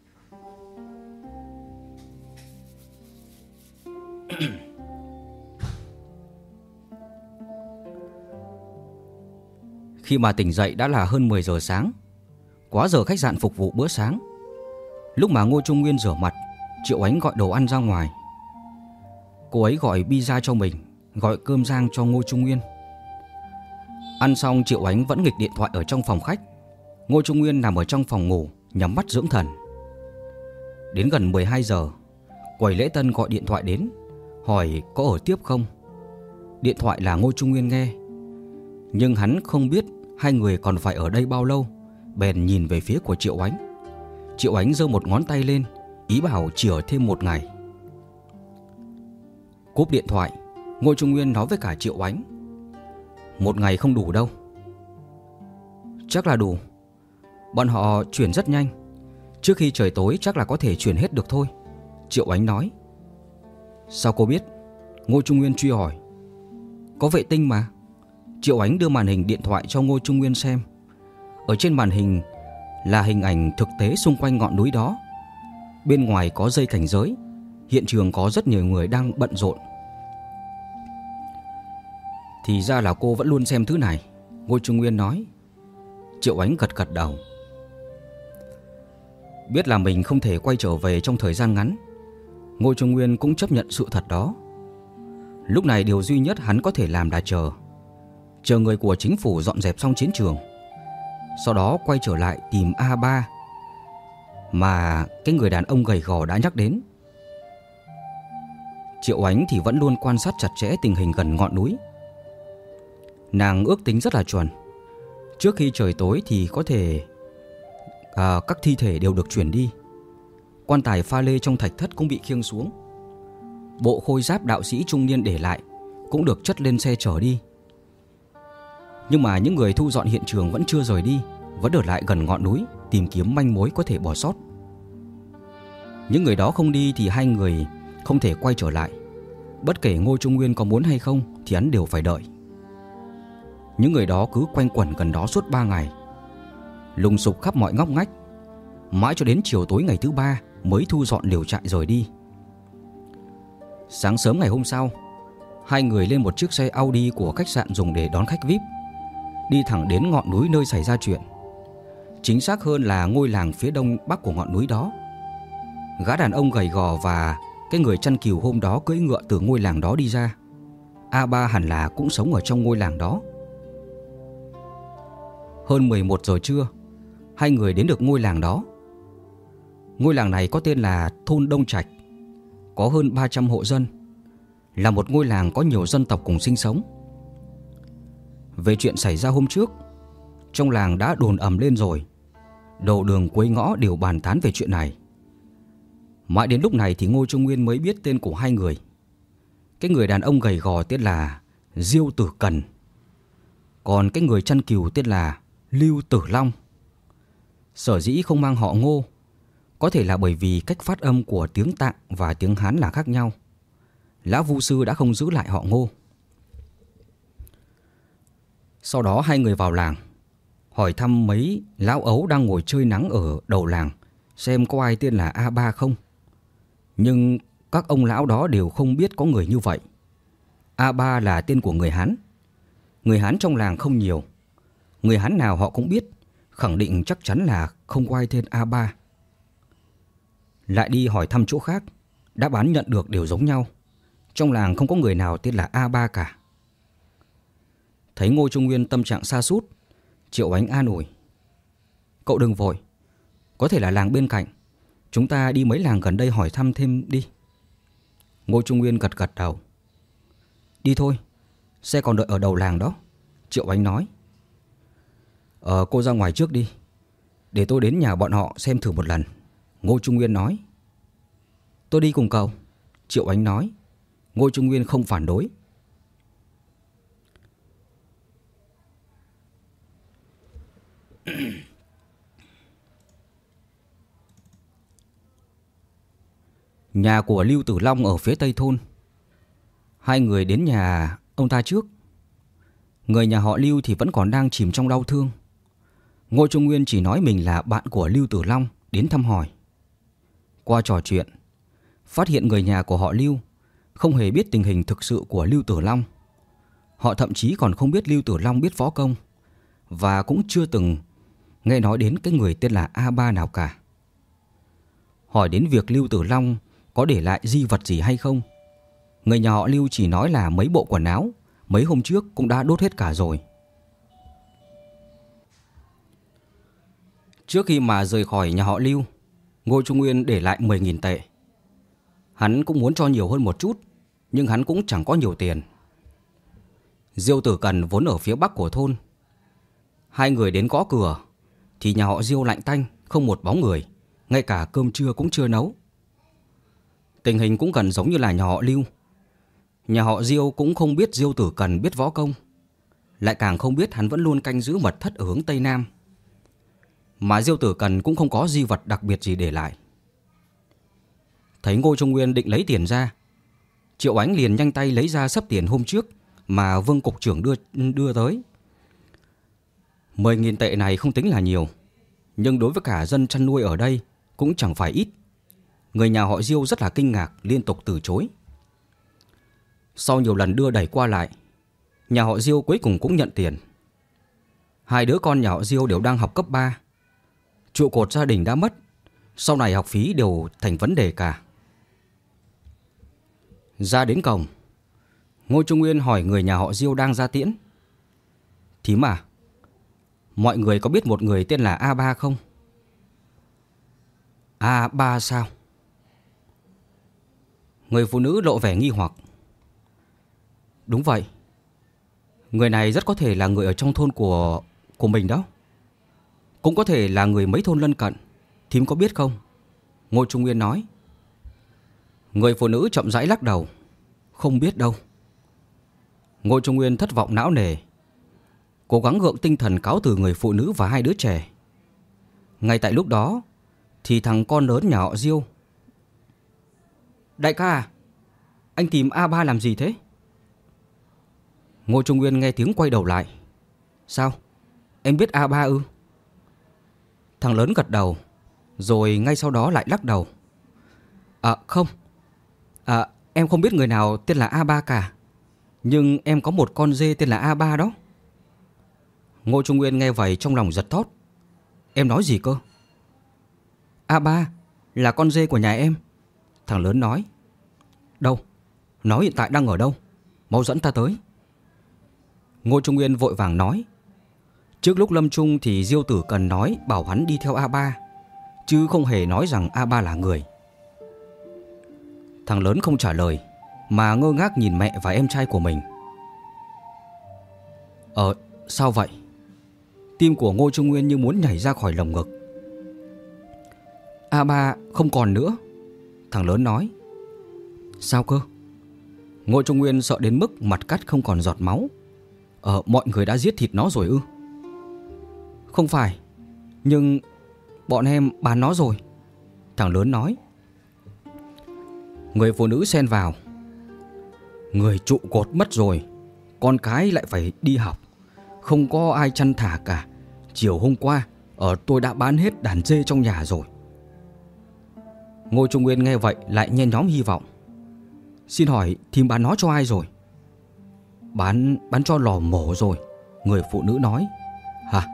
Speaker 1: Khi mà tỉnh dậy đã là hơn 10 giờ sáng, quá giờ khách sạn phục vụ bữa sáng. Lúc mà Ngô Trung Nguyên rửa mặt, Triệu Ánh gọi đồ ăn ra ngoài. Cô ấy gọi pizza cho mình, gọi cơm rang cho Ngô Trung Nguyên. Ăn xong, Triệu Ánh vẫn nghịch điện thoại ở trong phòng khách. Ngô Trung Nguyên nằm ở trong phòng ngủ nhắm mắt dưỡng thần. Đến gần 12 giờ, quầy lễ tân gọi điện thoại đến, hỏi có ở tiếp không. Điện thoại là Ngô Trung Nguyên nghe, nhưng hắn không biết hai người còn phải ở đây bao lâu, bèn nhìn về phía của Triệu Ánh. Triệu Ánh giơ một ngón tay lên, ý bảo chỉ ở thêm một ngày. Cúp điện thoại, Ngô Trung Nguyên nói với cả Triệu Ánh: một ngày không đủ đâu. Chắc là đủ. Bọn họ chuyển rất nhanh, trước khi trời tối chắc là có thể chuyển hết được thôi, Triệu Ánh nói. Sao cô biết? Ngô Trung Nguyên truy hỏi. Có vệ tinh mà. Triệu Ánh đưa màn hình điện thoại cho Ngô Trung Nguyên xem. Ở trên màn hình là hình ảnh thực tế xung quanh ngọn núi đó. Bên ngoài có dây cảnh giới, hiện trường có rất nhiều người đang bận rộn. Thì ra là cô vẫn luôn xem thứ này, Ngô Trung Nguyên nói. Triệu Ánh gật gật đầu. Biết là mình không thể quay trở về trong thời gian ngắn, Ngô Trung Nguyên cũng chấp nhận sự thật đó. Lúc này điều duy nhất hắn có thể làm là chờ người của chính phủ dọn dẹp xong chiến trường, sau đó quay trở lại tìm A3 mà cái người đàn ông gầy gò đã nhắc đến. Triệu Ánh thì vẫn luôn quan sát chặt chẽ tình hình gần ngọn núi. Nàng ước tính rất là chuẩn. Trước khi trời tối thì có thể các thi thể đều được chuyển đi. Quan tài pha lê trong thạch thất cũng bị khiêng xuống. Bộ khôi giáp đạo sĩ trung niên để lại cũng được chất lên xe chở đi. Nhưng mà những người thu dọn hiện trường vẫn chưa rời đi, vẫn ở lại gần ngọn núi tìm kiếm manh mối có thể bỏ sót. Những người đó không đi thì hai người không thể quay trở lại. Bất kể Ngô Trung Nguyên có muốn hay không thì hắn đều phải đợi. Những người đó cứ quanh quẩn gần đó suốt 3 ngày, lùng sục khắp mọi ngóc ngách, mãi cho đến chiều tối ngày thứ 3 mới thu dọn lều trại rời đi. Sáng sớm ngày hôm sau, hai người lên một chiếc xe Audi của khách sạn dùng để đón khách VIP, đi thẳng đến ngọn núi nơi xảy ra chuyện. Chính xác hơn là ngôi làng phía đông bắc của ngọn núi đó. Gã đàn ông gầy gò và cái người chăn cừu hôm đó cưỡi ngựa từ ngôi làng đó đi ra. A3 hẳn là cũng sống ở trong ngôi làng đó. Hơn 11 giờ trưa, hai người đến được ngôi làng đó. Ngôi làng này có tên là thôn Đông Trạch, có hơn 300 hộ dân, là một ngôi làng có nhiều dân tộc cùng sinh sống. Về chuyện xảy ra hôm trước, trong làng đã đồn ầm lên rồi. Đầu đường cuối ngõ đều bàn tán về chuyện này. Mãi đến lúc này thì Ngô Trung Nguyên mới biết tên của hai người. Cái người đàn ông gầy gò tên là Diêu Tử Cần, còn cái người chăn cừu tên là Lưu Tử Long. Sở dĩ không mang họ Ngô có thể là bởi vì cách phát âm của tiếng Tạng và tiếng Hán là khác nhau. Lão Vu Sư đã không giữ lại họ Ngô. Sau đó hai người vào làng, hỏi thăm mấy lão ấu đang ngồi chơi nắng ở đầu làng xem có ai tên là A3 không. Nhưng các ông lão đó đều không biết có người như vậy. A3 là tên của người Hán. Người Hán trong làng không nhiều. Người Hán nào họ cũng biết, khẳng định chắc chắn là không có ai tên A3. Lại đi hỏi thăm chỗ khác, đáp án nhận được đều giống nhau. Trong làng không có người nào tên là A3 cả. Thấy Ngô Trung Nguyên tâm trạng sa sút, Triệu Ánh an ủi: Cậu đừng vội, có thể là làng bên cạnh. Chúng ta đi mấy làng gần đây hỏi thăm thêm đi. Ngô Trung Nguyên gật gật đầu. Đi thôi, xe còn đợi ở đầu làng đó, Triệu Ánh nói. Cô ra ngoài trước đi, để tôi đến nhà bọn họ xem thử một lần, Ngô Trung Nguyên nói. Tôi đi cùng cậu, Triệu Ánh nói. Ngô Trung Nguyên không phản đối. Nhà của Lưu Tử Long ở phía tây thôn. Hai người đến nhà ông ta trước. Người nhà họ Lưu thì vẫn còn đang chìm trong đau thương. Ngô Trung Nguyên chỉ nói mình là bạn của Lưu Tử Long đến thăm hỏi. Qua trò chuyện, phát hiện người nhà của họ Lưu không hề biết tình hình thực sự của Lưu Tử Long. Họ thậm chí còn không biết Lưu Tử Long biết võ công, và cũng chưa từng nghe nói đến cái người tên là A3 nào cả. Hỏi đến việc Lưu Tử Long có để lại di vật gì hay không, người nhà họ Lưu chỉ nói là mấy bộ quần áo mấy hôm trước cũng đã đốt hết cả rồi. Trước khi mà rời khỏi nhà họ Lưu, Ngô Trung Nguyên để lại 10.000 tệ. Hắn cũng muốn cho nhiều hơn một chút, nhưng hắn cũng chẳng có nhiều tiền. Diêu Tử Cần vốn ở phía bắc của thôn. Hai người đến gõ cửa thì nhà họ Diêu lạnh tanh, không một bóng người, ngay cả cơm trưa cũng chưa nấu. Tình hình cũng gần giống như là nhà họ Lưu. Nhà họ Diêu cũng không biết Diêu Tử Cần biết võ công, lại càng không biết hắn vẫn luôn canh giữ mật thất ở hướng Tây Nam. Mà Diêu Tử Cần cũng không có di vật đặc biệt gì để lại. Thấy Ngô Trung Nguyên định lấy tiền ra, Triệu Ánh liền nhanh tay lấy ra xấp tiền hôm trước mà Vương cục trưởng đưa tới. 10.000 tệ này không tính là nhiều, nhưng đối với cả dân chăn nuôi ở đây cũng chẳng phải ít. Người nhà họ Diêu rất là kinh ngạc, liên tục từ chối. Sau nhiều lần đưa đẩy qua lại, nhà họ Diêu cuối cùng cũng nhận tiền. Hai đứa con nhà họ Diêu đều đang học cấp 3. Trụ cột gia đình đã mất, sau này học phí đều thành vấn đề cả. Ra đến cổng, Ngô Trung Nguyên hỏi người nhà họ Diêu đang ra tiễn. Thím à, mọi người có biết một người tên là A3 không? A3 sao? Người phụ nữ lộ vẻ nghi hoặc. Đúng vậy, người này rất có thể là người ở trong thôn của mình đó. Cũng có thể là người mấy thôn lân cận. Thím có biết không? Ngô Trung Nguyên nói. Người phụ nữ chậm rãi lắc đầu. Không biết đâu. Ngô Trung Nguyên thất vọng não nề, cố gắng gượng tinh thần cáo từ người phụ nữ và hai đứa trẻ. Ngay tại lúc đó thì thằng con lớn nhà họ Diêu. Đại ca à, anh tìm A3 làm gì thế? Ngô Trung Nguyên nghe tiếng quay đầu lại. Sao? Em biết A3 ư? Thằng lớn gật đầu, rồi ngay sau đó lại lắc đầu. Không. Em không biết người nào tên là A3 cả. Nhưng em có một con dê tên là A3 đó. Ngô Trung Nguyên nghe vậy trong lòng giật thót. Em nói gì cơ? A3 là con dê của nhà em. Thằng lớn nói. Đâu? Nó hiện tại đang ở đâu? Mau dẫn ta tới. Ngô Trung Nguyên vội vàng nói. Trước lúc lâm chung thì Diêu Tử Cần nói bảo hắn đi theo A3, chứ không hề nói rằng A3 là người. Thằng lớn không trả lời, mà ngơ ngác nhìn mẹ và em trai của mình. Sao vậy? Tim của Ngô Trung Nguyên như muốn nhảy ra khỏi lồng ngực. A3 không còn nữa. Thằng lớn nói. Sao cơ? Ngô Trung Nguyên sợ đến mức mặt cắt không còn giọt máu. Mọi người đã giết thịt nó rồi ư? Không phải, nhưng bọn em bán nó rồi. Thằng lớn nói. Người phụ nữ xen vào. Người trụ cột mất rồi, con cái lại phải đi học, không có ai chăn thả cả. Chiều hôm qua tôi đã bán hết đàn dê trong nhà rồi. Ngô Trung Nguyên nghe vậy lại nhen nhóm hy vọng. Xin hỏi thím bán nó cho ai rồi? Bán cho lò mổ rồi. Người phụ nữ nói. Hả?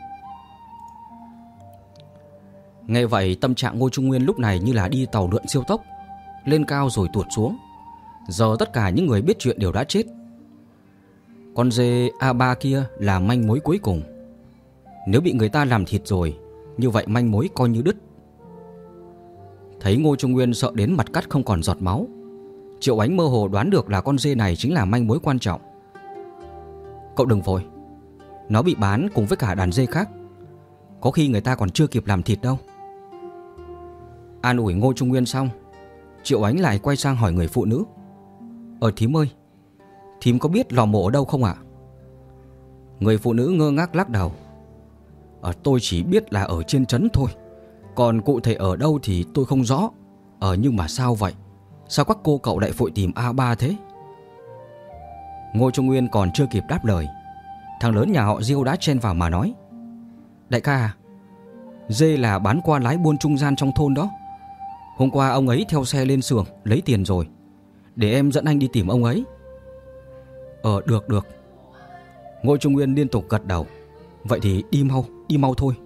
Speaker 1: Nghe vậy tâm trạng Ngô Trung Nguyên lúc này như là đi tàu lượn siêu tốc, lên cao rồi tuột xuống. Giờ tất cả những người biết chuyện đều đã chết. Con dê A3 kia là manh mối cuối cùng. Nếu bị người ta làm thịt rồi, như vậy manh mối coi như đứt. Thấy Ngô Trung Nguyên sợ đến mặt cắt không còn giọt máu, Triệu Ánh mơ hồ đoán được là con dê này chính là manh mối quan trọng. Cậu đừng vội, nó bị bán cùng với cả đàn dê khác, có khi người ta còn chưa kịp làm thịt đâu. An ủi Ngô Trung Nguyên xong, Triệu Ánh lại quay sang hỏi người phụ nữ. Thím ơi, thím có biết lò mổ ở đâu không ạ? Người phụ nữ ngơ ngác lắc đầu. Tôi chỉ biết là ở trên trấn thôi, còn cụ thể ở đâu thì tôi không rõ. Nhưng mà sao vậy? Sao các cô cậu lại vội tìm A3 thế? Ngô Trung Nguyên còn chưa kịp đáp lời, thằng lớn nhà họ Diêu đã chen vào mà nói. Đại ca à, dê là bán qua lái buôn trung gian trong thôn đó. Hôm qua ông ấy theo xe lên xưởng lấy tiền rồi. Để em dẫn anh đi tìm ông ấy. Được. Ngô Trung Nguyên liên tục gật đầu. Vậy thì đi mau thôi.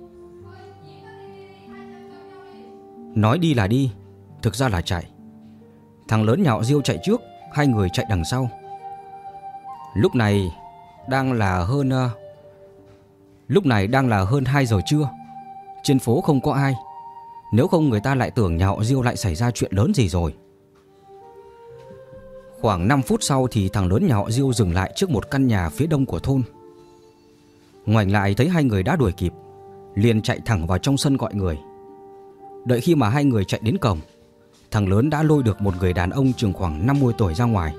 Speaker 1: Nói đi là đi, thực ra là chạy. Thằng lớn nhà họ Diêu chạy trước, hai người chạy đằng sau. Lúc này đang là hơn 2 giờ trưa. Trên phố không có ai, nếu không người ta lại tưởng nhà họ Diêu lại xảy ra chuyện lớn gì rồi. Khoảng 5 phút sau thì thằng lớn nhà họ Diêu dừng lại trước một căn nhà phía đông của thôn. Ngoảnh lại thấy hai người đã đuổi kịp, liền chạy thẳng vào trong sân gọi người. Đợi khi mà hai người chạy đến cổng, thằng lớn đã lôi được một người đàn ông chừng khoảng 50 tuổi ra ngoài.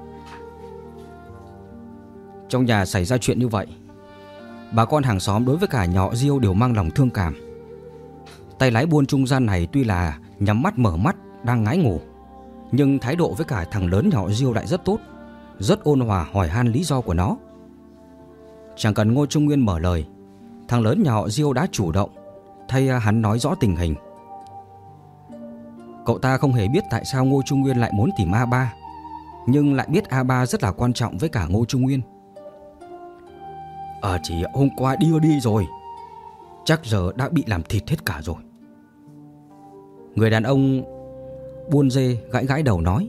Speaker 1: Trong nhà xảy ra chuyện như vậy, bà con hàng xóm đối với cả nhà họ Diêu đều mang lòng thương cảm. Tay lái buôn trung gian này tuy là nhắm mắt mở mắt đang ngái ngủ, nhưng thái độ với cả thằng lớn nhà họ Diêu lại rất tốt, rất ôn hòa hỏi han lý do của nó. Chẳng cần Ngô Trung Nguyên mở lời, thằng lớn nhà họ Diêu đã chủ động thay hắn nói rõ tình hình. Cậu ta không hề biết tại sao Ngô Trung Nguyên lại muốn tìm A3, nhưng lại biết A3 rất là quan trọng với cả Ngô Trung Nguyên. Chỉ hôm qua đưa đi rồi, chắc giờ đã bị làm thịt hết cả rồi. Người đàn ông buôn dê gãi gãi đầu nói.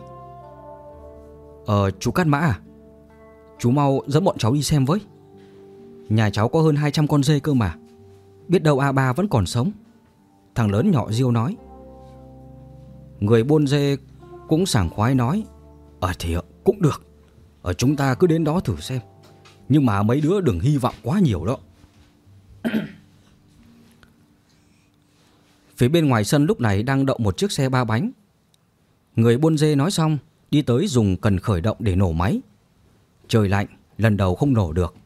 Speaker 1: Chú Cát Mã à, chú mau dẫn bọn cháu đi xem với. Nhà cháu có hơn 200 con dê cơ mà, biết đâu A3 vẫn còn sống. Thằng lớn nhỏ Diêu nói. Người buôn dê cũng sảng khoái nói. Thì cũng được, chúng ta cứ đến đó thử xem, nhưng mà mấy đứa đừng hy vọng quá nhiều đó. Phía bên ngoài sân lúc này đang đậu một chiếc xe 3 bánh. Người buôn dê nói xong đi tới dùng cần khởi động để nổ máy. Trời lạnh, lần đầu không nổ được.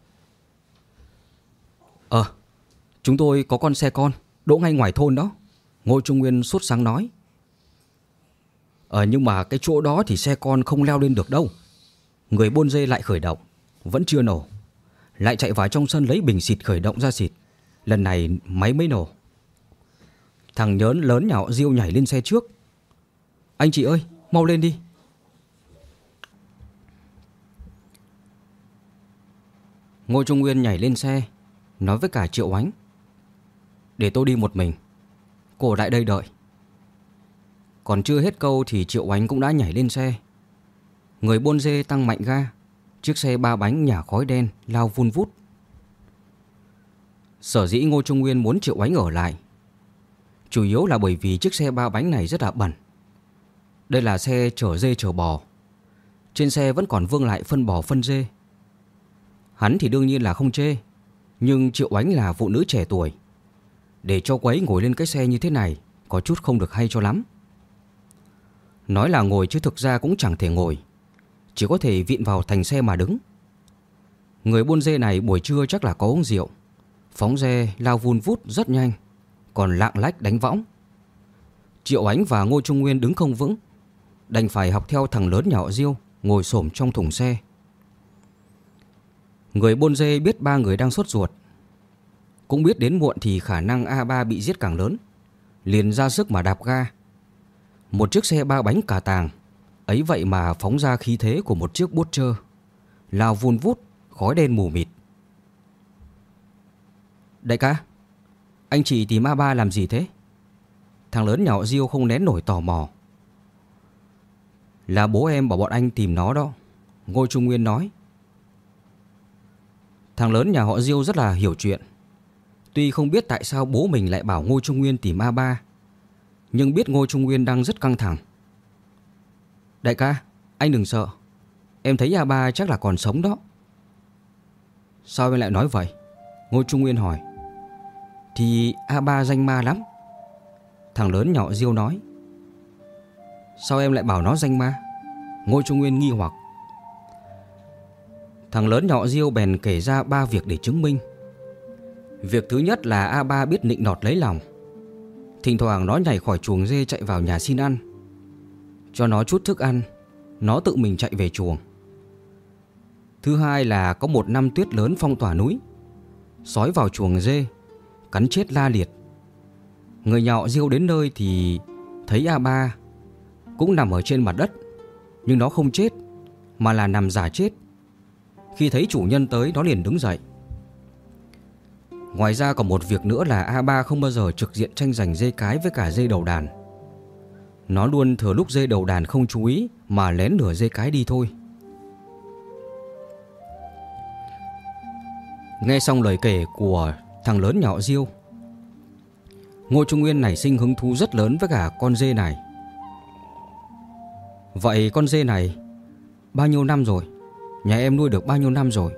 Speaker 1: Chúng tôi có con xe con đỗ ngay ngoài thôn đó, Ngô Trung Nguyên sốt sáng nói. Nhưng mà cái chỗ đó thì xe con không leo lên được đâu. Người buôn dê lại khởi động, vẫn chưa nổ, lại chạy vào trong sân lấy bình xịt khởi động ra xịt. Lần này máy mới nổ. Thằng nhớn lớn nhà họ Diêu nhảy lên xe trước. Anh chị ơi, mau lên đi. Ngô Trung Nguyên nhảy lên xe, nói với cả Triệu Oánh. Để tôi đi một mình, cô lại đây đợi. Còn chưa hết câu thì Triệu Oánh cũng đã nhảy lên xe. Người buôn dê tăng mạnh ga, chiếc xe 3 bánh nhả khói đen lao vun vút. Sở dĩ Ngô Trung Nguyên muốn Triệu Oánh ở lại chủ yếu là bởi vì chiếc xe 3 bánh này rất là bẩn. Đây là xe chở dê chở bò, trên xe vẫn còn vương lại phân bò phân dê. Hắn thì đương nhiên là không chê, nhưng Triệu Oánh là phụ nữ trẻ tuổi, để cho cô ấy ngồi lên cái xe như thế này có chút không được hay cho lắm. Nói là ngồi chứ thực ra cũng chẳng thể ngồi, chỉ có thể vịn vào thành xe mà đứng. Người buôn dê này buổi trưa chắc là có uống rượu, phóng dê lao vun vút rất nhanh, còn lạng lách đánh võng. Triệu Oánh và Ngô Trung Nguyên đứng không vững, đành phải học theo thằng lớn nhà họ Diêu ngồi xổm trong thùng xe. Người buôn dê biết ba người đang sốt ruột, cũng biết đến muộn thì khả năng A3 bị giết càng lớn, liền ra sức mà đạp ga. Một chiếc xe 3 bánh cả tàng, ấy vậy mà phóng ra khí thế của một chiếc Porsche, lao vun vút, khói đen mù mịt. Đại ca, anh chị tìm A3 làm gì thế? Thằng lớn nhà họ Diêu không nén nổi tò mò. Là bố em bảo bọn anh tìm nó đó, Ngô Trung Nguyên nói. Thằng lớn nhà họ Diêu rất là hiểu chuyện. Tuy không biết tại sao bố mình lại bảo Ngô Trung Nguyên tìm A3, nhưng biết Ngô Trung Nguyên đang rất căng thẳng. Đại ca, anh đừng sợ, em thấy A3 chắc là còn sống đó. Sao em lại nói vậy? Ngô Trung Nguyên hỏi. Thì A3 danh ma lắm, thằng lớn nhỏ Diêu nói. Sao em lại bảo nó danh ma? Ngô Trung Nguyên nghi hoặc. Thằng lớn nhỏ Diêu bèn kể ra 3 việc để chứng minh. Việc thứ nhất là A3 biết nịnh nọt lấy lòng. Thỉnh thoảng nó nhảy khỏi chuồng dê chạy vào nhà xin ăn. Cho nó chút thức ăn, nó tự mình chạy về chuồng. Thứ hai là có một năm tuyết lớn phong tỏa núi, sói vào chuồng dê, cắn chết la liệt. Người nhà họ Diêu đến nơi thì thấy A3 cũng nằm ở trên mặt đất, nhưng nó không chết mà là nằm giả chết. Khi thấy chủ nhân tới, nó liền đứng dậy. Ngoài ra còn một việc nữa là A3 không bao giờ trực diện tranh giành dê cái với cả dê đầu đàn. Nó luôn thừa lúc dê đầu đàn không chú ý mà lén nửa dê cái đi thôi. Nghe xong lời kể của thằng lớn nhà họ Diêu, Ngô Trung Nguyên nảy sinh hứng thú rất lớn với cả con dê này. Vậy con dê này bao nhiêu năm rồi. Nhà em nuôi được bao nhiêu năm rồi?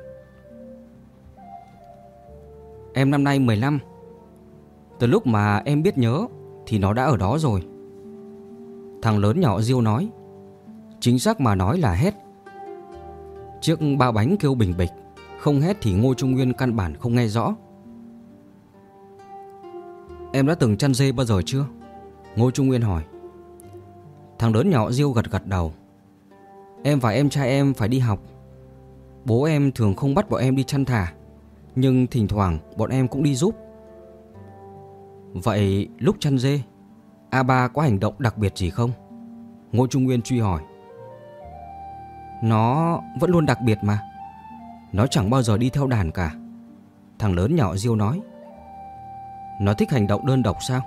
Speaker 1: Em năm nay 15. Từ lúc mà em biết nhớ thì nó đã ở đó rồi. Thằng lớn nhỏ Diêu nói. Chính xác mà nói là hét. Chiếc ba bánh kêu bình bịch. Không hét thì Ngô Trung Nguyên căn bản không nghe rõ. Em đã từng chăn dê bao giờ chưa? Ngô Trung Nguyên hỏi. Thằng lớn nhỏ Diêu gật gật đầu. Em và em trai em phải đi học. Bố em thường không bắt bọn em đi chăn thả, nhưng thỉnh thoảng bọn em cũng đi giúp. Vậy lúc chăn dê, A3 có hành động đặc biệt gì không? Ngô Trung Nguyên truy hỏi. Nó vẫn luôn đặc biệt mà. Nó chẳng bao giờ đi theo đàn cả. Thằng lớn nhỏ Diêu nói. Nó thích hành động đơn độc sao?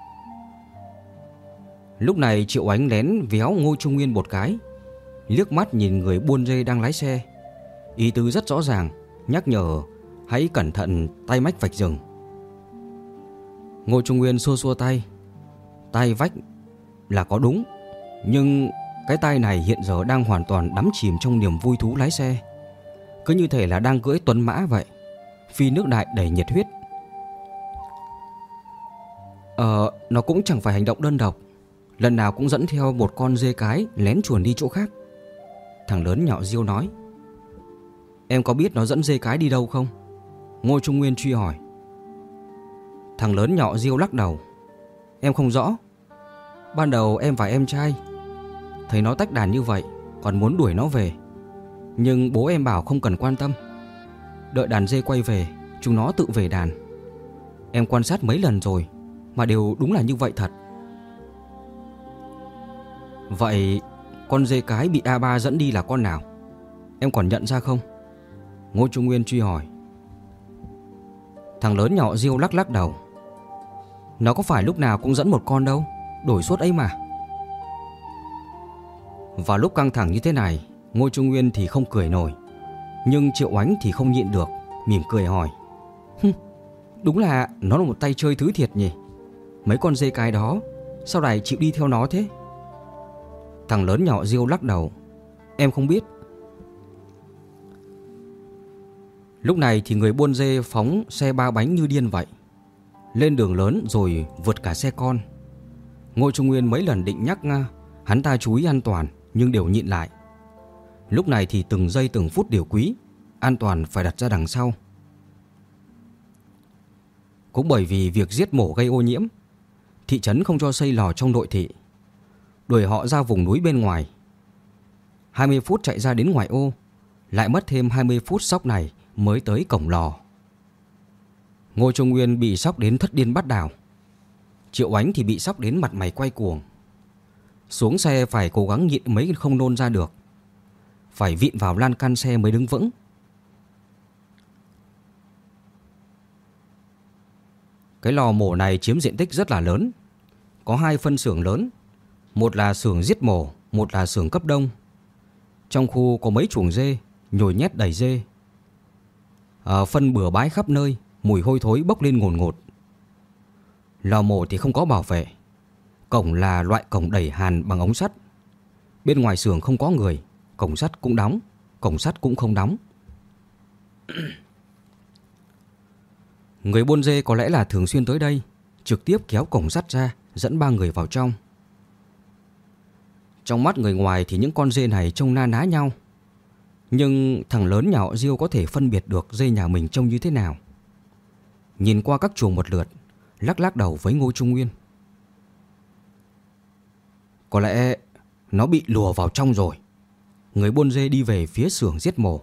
Speaker 1: Lúc này Triệu Ánh lén véo Ngô Trung Nguyên một cái, liếc mắt nhìn người buôn dê đang lái xe. Ý tứ rất rõ ràng, nhắc nhở hãy cẩn thận tay mách vạch rừng. Ngô Trung Nguyên xua xua tay. Tay vách là có đúng, nhưng cái tay này hiện giờ đang hoàn toàn đắm chìm trong niềm vui thú lái xe, cứ như thể là đang cưỡi tuấn mã vậy, phi nước đại đầy nhiệt huyết. Nó cũng chẳng phải hành động đơn độc, lần nào cũng dẫn theo một con dê cái lén chuồn đi chỗ khác. Thằng lớn nhỏ Diêu nói. Em có biết nó dẫn dê cái đi đâu không? Ngô Trung Nguyên truy hỏi. Thằng lớn nhỏ Diêu lắc đầu. Em không rõ. Ban đầu em và em trai thấy nó tách đàn như vậy, còn muốn đuổi nó về, nhưng bố em bảo không cần quan tâm, đợi đàn dê quay về chúng nó tự về đàn. Em quan sát mấy lần rồi mà đều đúng là như vậy thật. Vậy con dê cái bị A3 dẫn đi là con nào? Em còn nhận ra không? Ngô Trung Nguyên truy hỏi. Thằng lớn nhỏ Diêu lắc lắc đầu. Nó có phải lúc nào cũng dẫn một con đâu, đổi suốt ấy mà. Vào lúc căng thẳng như thế này, Ngô Trung Nguyên thì không cười nổi, nhưng Triệu Ánh thì không nhịn được, mỉm cười hỏi. Đúng là nó là một tay chơi thứ thiệt nhỉ. Mấy con dê cái đó sao lại chịu đi theo nó thế? Thằng lớn nhỏ Diêu lắc đầu. Em không biết. Lúc này thì người buôn dê phóng xe ba bánh như điên vậy, lên đường lớn rồi vượt cả xe con. Ngô Trung Nguyên mấy lần định nhắc hắn ta chú ý an toàn, nhưng đều nhịn lại. Lúc này thì từng giây từng phút đều quý, an toàn phải đặt ra đằng sau. Cũng bởi vì việc giết mổ gây ô nhiễm, thị trấn không cho xây lò trong nội thị, đuổi họ ra vùng núi bên ngoài. 20 phút chạy ra đến ngoại ô, lại mất thêm 20 phút sóc này mới tới cổng lò. Ngô Trung Nguyên bị sóc đến thất điên bát đảo. Triệu Ánh thì bị sóc đến mặt mày quay cuồng. Xuống xe phải cố gắng nhịn mấy không nôn ra được, phải vịn vào lan can xe mới đứng vững. Cái lò mổ này chiếm diện tích rất là lớn, có 2 phân xưởng lớn, một là xưởng giết mổ, một là xưởng cấp đông. Trong khu có mấy chuồng dê, nhồi nhét đầy dê. Phân bừa bãi khắp nơi, mùi hôi thối bốc lên ngồn ngột. Lò mổ thì không có bảo vệ, cổng là loại cổng đẩy hàn bằng ống sắt. Bên ngoài xưởng không có người, cổng sắt cũng đóng, cổng sắt cũng không đóng. Người buôn dê có lẽ là thường xuyên tới đây, trực tiếp kéo cổng sắt ra, dẫn 3 người vào trong. Trong mắt người ngoài thì những con dê này trông na ná nhau, nhưng thằng lớn nhà họ Diêu có thể phân biệt được dê nhà mình trông như thế nào. Nhìn qua các chuồng một lượt, lắc lắc đầu với Ngô Trung Nguyên. Có lẽ nó bị lùa vào trong rồi. Người buôn dê đi về phía xưởng giết mổ.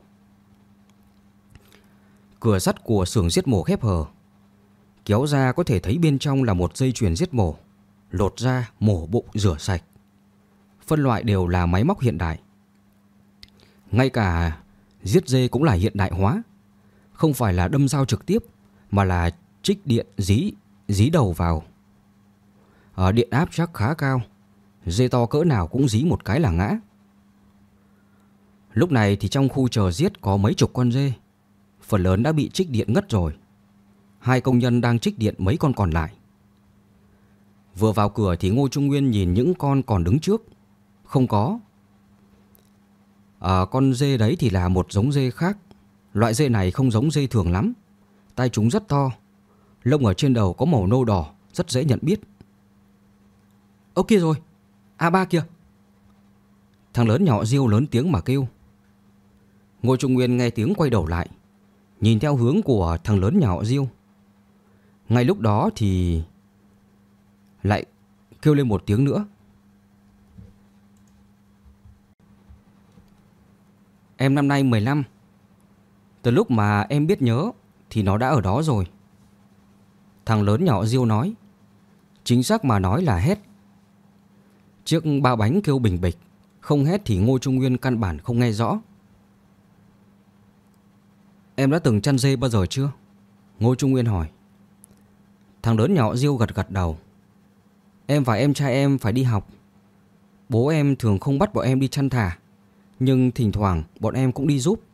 Speaker 1: Cửa sắt của xưởng giết mổ khép hờ, kéo ra có thể thấy bên trong là một dây chuyền giết mổ, lột da, mổ bụng, rửa sạch. Phân loại đều là máy móc hiện đại. Ngay cả giết dê cũng là hiện đại hóa, không phải là đâm dao trực tiếp, mà là trích điện dí đầu vào. Điện áp chắc khá cao, dê to cỡ nào cũng dí một cái là ngã. Lúc này thì trong khu chờ giết có mấy chục con dê, phần lớn đã bị trích điện ngất rồi. 2 công nhân đang trích điện mấy con còn lại. Vừa vào cửa thì Ngô Trung Nguyên nhìn những con còn đứng trước, không có. Con dê đấy thì là một giống dê khác. Loại dê này không giống dê thường lắm. Tai chúng rất to, lông ở trên đầu có màu nâu đỏ, rất dễ nhận biết. Ơ kia rồi, A3 kìa. Thằng lớn nhỏ Diêu lớn tiếng mà kêu. Ngô Trung Nguyên nghe tiếng quay đầu lại, nhìn theo hướng của thằng lớn nhỏ Diêu. Ngay lúc đó thì lại kêu lên một tiếng nữa. Em năm nay 15. Từ lúc mà em biết nhớ thì nó đã ở đó rồi. Thằng lớn nhỏ Diêu nói. Chính xác mà nói là hét. Chiếc ba bánh kêu bình bịch. Không hét thì Ngô Trung Nguyên căn bản không nghe rõ. Em đã từng chăn dê bao giờ chưa? Ngô Trung Nguyên hỏi. Thằng lớn nhỏ Diêu gật gật đầu. Em và em trai em phải đi học. Bố em thường không bắt bọn em đi chăn thả, nhưng thỉnh thoảng bọn em cũng đi giúp.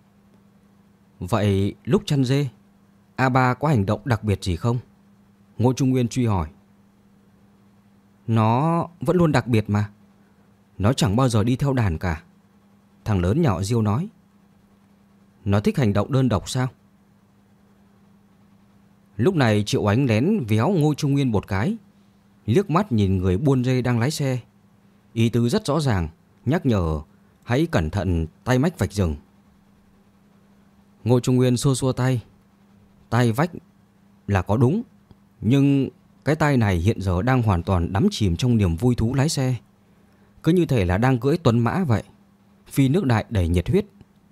Speaker 1: Vậy lúc chăn dê, A3 có hành động đặc biệt gì không? Ngô Trung Nguyên truy hỏi. Nó vẫn luôn đặc biệt mà. Nó chẳng bao giờ đi theo đàn cả. Thằng lớn nhỏ Diêu nói. Nó thích hành động đơn độc sao? Lúc này Triệu Ánh lén véo Ngô Trung Nguyên một cái, liếc mắt nhìn người buôn dê đang lái xe. Ý tứ rất rõ ràng, nhắc nhở hãy cẩn thận tay mách vạch rừng. Ngô Trung Nguyên xua xua tay. Tay vách là có đúng, nhưng cái tay này hiện giờ đang hoàn toàn đắm chìm trong niềm vui thú lái xe. Cứ như thể là đang cưỡi tuấn mã vậy, phi nước đại đầy nhiệt huyết.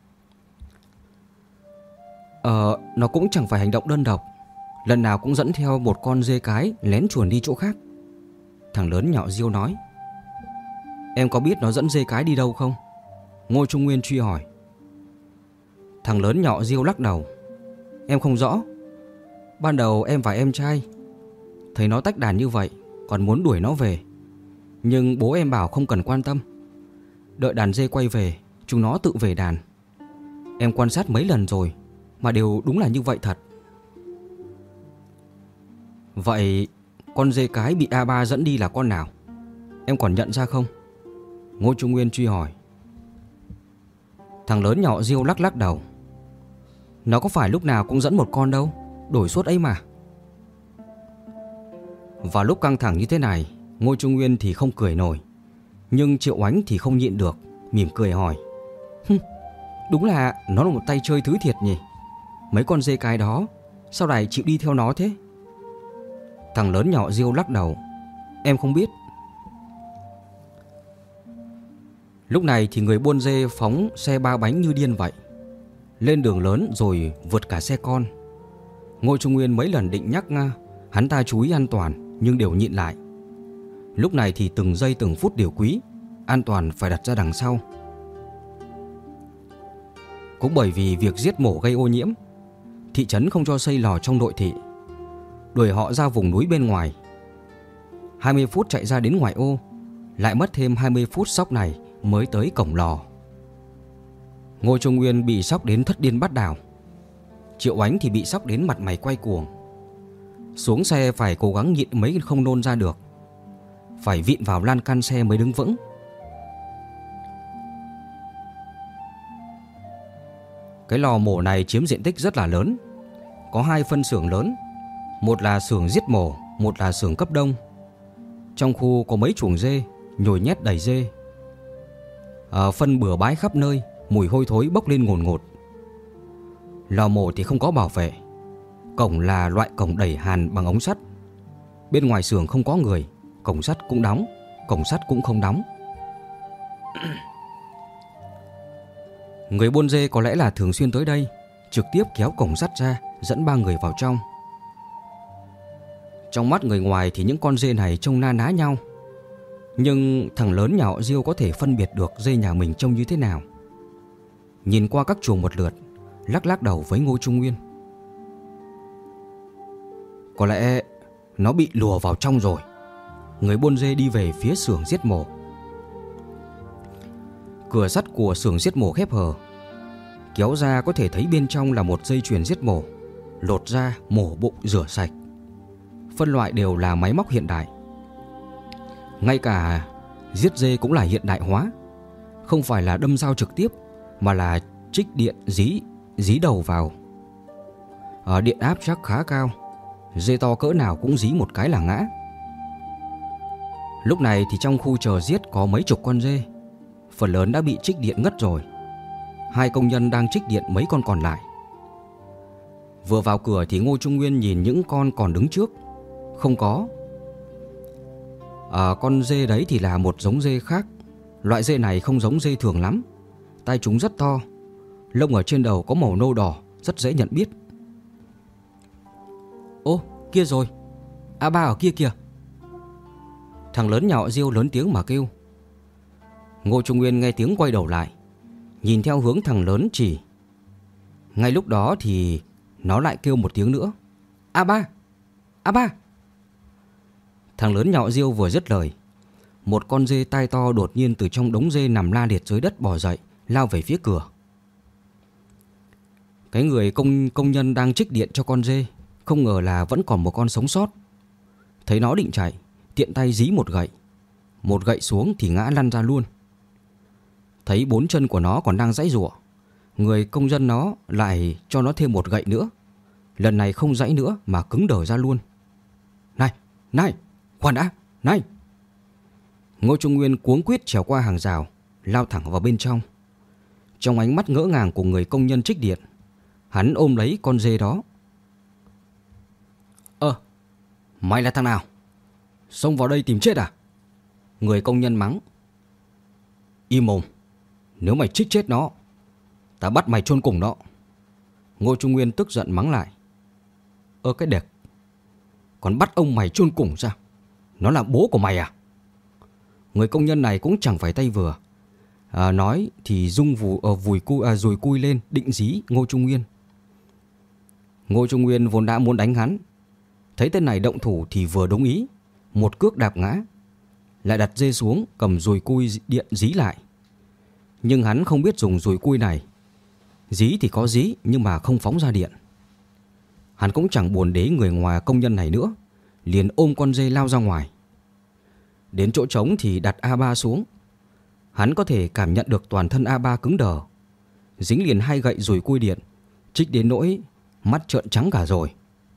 Speaker 1: Nó cũng chẳng phải hành động đơn độc, lần nào cũng dẫn theo một con dê cái lén chuồn đi chỗ khác. Thằng lớn nhỏ Diêu nói. Em có biết nó dẫn dê cái đi đâu không? Ngô Trung Nguyên truy hỏi. Thằng lớn nhỏ Diêu lắc đầu. Em không rõ. Ban đầu em và em trai thấy nó tách đàn như vậy, còn muốn đuổi nó về, nhưng bố em bảo không cần quan tâm. Đợi đàn dê quay về, chúng nó tự về đàn. Em quan sát mấy lần rồi, mà đều đúng là như vậy thật. Vậy con dê cái bị A3 dẫn đi là con nào? Em còn nhận ra không? Ngô Trung Nguyên truy hỏi. Thằng lớn nhỏ Diêu lắc lắc đầu. Nó có phải lúc nào cũng dẫn một con đâu, đổi suốt ấy mà. Vào lúc căng thẳng như thế này, Ngô Trung Nguyên thì không cười nổi, nhưng Triệu Ánh thì không nhịn được, mỉm cười hỏi. Đúng là nó là một tay chơi thứ thiệt nhỉ. Mấy con dê cái đó sao lại chịu đi theo nó thế? Thằng lớn nhỏ Diêu lắc đầu. Em không biết. Lúc này thì người buôn dê phóng xe ba bánh như điên vậy, lên đường lớn rồi vượt cả xe con. Ngô Trung Nguyên mấy lần định nhắc hắn ta chú ý an toàn, nhưng đều nhịn lại. Lúc này thì từng giây từng phút đều quý, an toàn phải đặt ra đằng sau. Cũng bởi vì việc giết mổ gây ô nhiễm, thị trấn không cho xây lò trong nội thị, đuổi họ ra vùng núi bên ngoài. 20 phút chạy ra đến ngoại ô, lại mất thêm 20 phút sóc này mới tới cổng lò. Ngô Trung Nguyên bị sốc đến thất điên bát đảo. Triệu Ánh thì bị sốc đến mặt mày quay cuồng. Xuống xe phải cố gắng nhịn mấy không nôn ra được, phải vịn vào lan can xe mới đứng vững. Cái lò mổ này chiếm diện tích rất là lớn, có 2 phân xưởng lớn, một là xưởng giết mổ, một là xưởng cấp đông. Trong khu có mấy chuồng dê, nhồi nhét đầy dê. Phân bừa bãi khắp nơi, mùi hôi thối bốc lên ngồn ngột. Lò mổ thì không có bảo vệ, cổng là loại cổng đẩy hàn bằng ống sắt. Bên ngoài xưởng không có người, cổng sắt cũng đóng, cổng sắt cũng không đóng. Người buôn dê có lẽ là thường xuyên tới đây, trực tiếp kéo cổng sắt ra, dẫn 3 người vào trong. Trong mắt người ngoài thì những con dê này trông na ná nhau, nhưng thằng lớn nhà họ Diêu có thể phân biệt được dê nhà mình trông như thế nào. Nhìn qua các chuồng một lượt, lắc lắc đầu với Ngô Trung Nguyên. Có lẽ nó bị lùa vào trong rồi. Người buôn dê đi về phía xưởng giết mổ. Cửa sắt của xưởng giết mổ khép hờ, kéo ra có thể thấy bên trong là một dây chuyền giết mổ, lột ra, mổ bụng, rửa sạch. Phân loại đều là máy móc hiện đại. Ngay cả giết dê cũng là hiện đại hóa, không phải là đâm dao trực tiếp, mà là trích điện dí đầu vào. Điện áp chắc khá cao, dê to cỡ nào cũng dí một cái là ngã. Lúc này thì trong khu chờ giết có mấy chục con dê, phần lớn đã bị trích điện ngất rồi. 2 công nhân đang trích điện mấy con còn lại. Vừa vào cửa thì Ngô Trung Nguyên nhìn những con còn đứng trước. Không có. Con dê đấy thì là một giống dê khác. Loại dê này không giống dê thường lắm. Tai chúng rất to, lông ở trên đầu có màu nâu đỏ, rất dễ nhận biết. Ô, kia rồi, A3 ở kia kìa. Thằng lớn nhà họ Diêu lớn tiếng mà kêu. Ngô Trung Nguyên nghe tiếng quay đầu lại, nhìn theo hướng thằng lớn chỉ. Ngay lúc đó thì nó lại kêu một tiếng nữa. A3, A3. Thằng lớn nhà họ Diêu vừa dứt lời, một con dê tai to đột nhiên từ trong đống dê nằm la liệt dưới đất bò dậy, lao về phía cửa. Cái người công nhân đang trích điện cho con dê không ngờ là vẫn còn một con sống sót. Thấy nó định chạy, tiện tay dí một gậy xuống thì ngã lăn ra luôn. Thấy 4 chân của nó còn đang giãy giụa, người công dân nó lại cho nó thêm một gậy nữa. Lần này không giãy nữa mà cứng đờ ra luôn. Này, khoan đã, này. Ngô Trung Nguyên cuống quýt trèo qua hàng rào, lao thẳng vào bên trong. Trong ánh mắt ngỡ ngàng của người công nhân trích điện, hắn ôm lấy con dê đó. Mày là thằng nào? Xông vào đây tìm chết à? Người công nhân mắng. Im mồm, nếu mày trích chết nó, ta bắt mày chôn cùng nó. Ngô Trung Nguyên tức giận mắng lại. Cái đệt, còn bắt ông mày chôn cùng sao? Nó là bố của mày à? Người công nhân này cũng chẳng phải tay vừa. Nói thì rung dùi cui lên định dí Ngô Trung Nguyên. Ngô Trung Nguyên vốn đã muốn đánh hắn, thấy tên này động thủ thì vừa đúng ý, một cước đạp ngã, lại đặt dê xuống cầm dùi cui điện dí lại. Nhưng hắn không biết dùng dùi cui này. Dí thì có dí nhưng mà không phóng ra điện. Hắn cũng chẳng buồn đế người ngoài công nhân này nữa, liền ôm con dê lao ra ngoài. Đến chỗ trống thì đặt A3 xuống. Hắn có thể cảm nhận được toàn thân A3 cứng đờ, dính liền 2 gậy dùi cui điện, trích đến nỗi mắt trợn trắng cả rồi.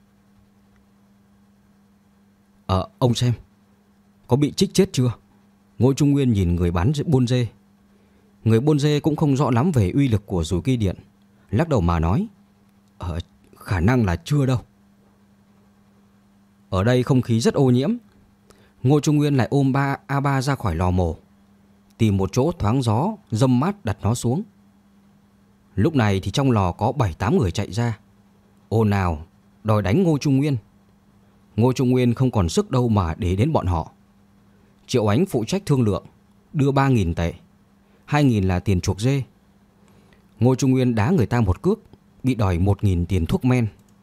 Speaker 1: Ông xem, có bị trích chết chưa? Ngô Trung Nguyên nhìn người bán buôn dê. Người buôn dê cũng không rõ lắm về uy lực của dùi cui điện, lắc đầu mà nói. Khả năng là chưa đâu. Ở đây không khí rất ô nhiễm. Ngô Trung Nguyên lại ôm A3 ra khỏi lò mổ, tìm một chỗ thoáng gió, râm mát đặt nó xuống. Lúc này thì trong lò có 7-8 người chạy ra, ồn ào đòi đánh Ngô Trung Nguyên. Ngô Trung Nguyên không còn sức đâu mà để đến bọn họ. Triệu Ánh phụ trách thương lượng, đưa 3.000 tệ, 2.000 là tiền chuộc dê. Ngô Trung Nguyên đá người ta một cước, bị đòi 1.000 tiền thuốc men.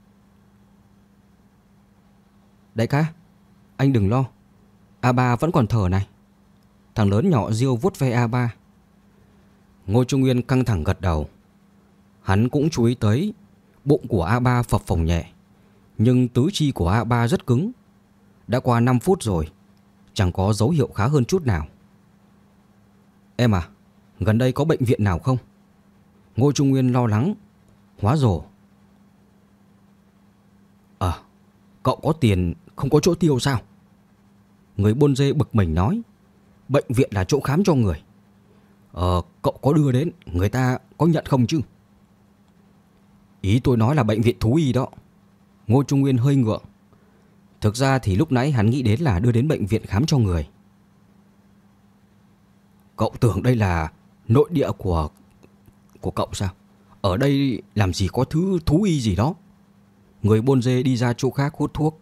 Speaker 1: Đại ca, anh đừng lo, A3 vẫn còn thở này. Thằng lớn nhỏ Diêu vuốt ve A3. Ngô Trung Nguyên căng thẳng gật đầu. Hắn cũng chú ý tới bụng của A3 phập phồng nhẹ, nhưng tứ chi của A3 rất cứng. Đã qua 5 phút rồi, chẳng có dấu hiệu khá hơn chút nào. Em à, gần đây có bệnh viện nào không? Ngô Trung Nguyên lo lắng. Hóa rồ. Cậu có tiền không có chỗ tiêu sao? Người buôn dê bực mình nói. Bệnh viện là chỗ khám cho người. Cậu có đưa đến, người ta có nhận không chứ? Ý tôi nói là bệnh viện thú y đó. Ngô Trung Nguyên hơi ngượng. Thực ra thì lúc nãy hắn nghĩ đến là đưa đến bệnh viện khám cho người. Cậu tưởng đây là nội địa của cậu sao? Ở đây làm gì có thứ thú y gì đó. Người buôn dê đi ra chỗ khác hút thuốc.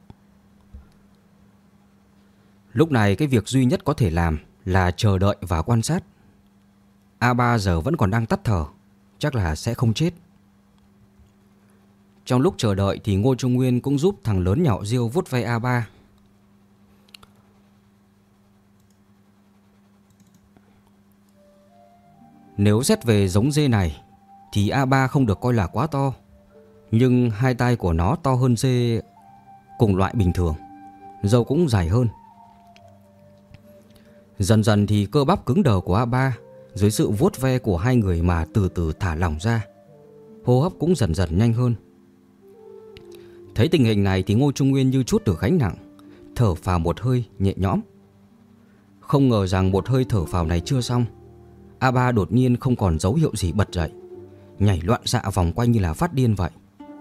Speaker 1: Lúc này cái việc duy nhất có thể làm là chờ đợi và quan sát. A3 giờ vẫn còn đang tắt thở, chắc là sẽ không chết. Trong lúc chờ đợi thì Ngô Trung Nguyên cũng giúp thằng lớn nhà họ Diêu vuốt ve A3. Nếu xét về giống dê này thì A3 không được coi là quá to, nhưng 2 tai của nó to hơn dê cùng loại bình thường, râu cũng dài hơn. Dần dần thì cơ bắp cứng đờ của A3 Dưới sự vuốt ve của hai người mà từ từ thả lỏng ra, hô hấp cũng dần dần nhanh hơn. Thấy tình hình này thì Ngô Trung Nguyên như trút được gánh nặng, thở phào một hơi nhẹ nhõm. Không ngờ rằng một hơi thở phào này chưa xong, A3 đột nhiên không còn dấu hiệu gì bật dậy, nhảy loạn xạ vòng quanh như là phát điên vậy.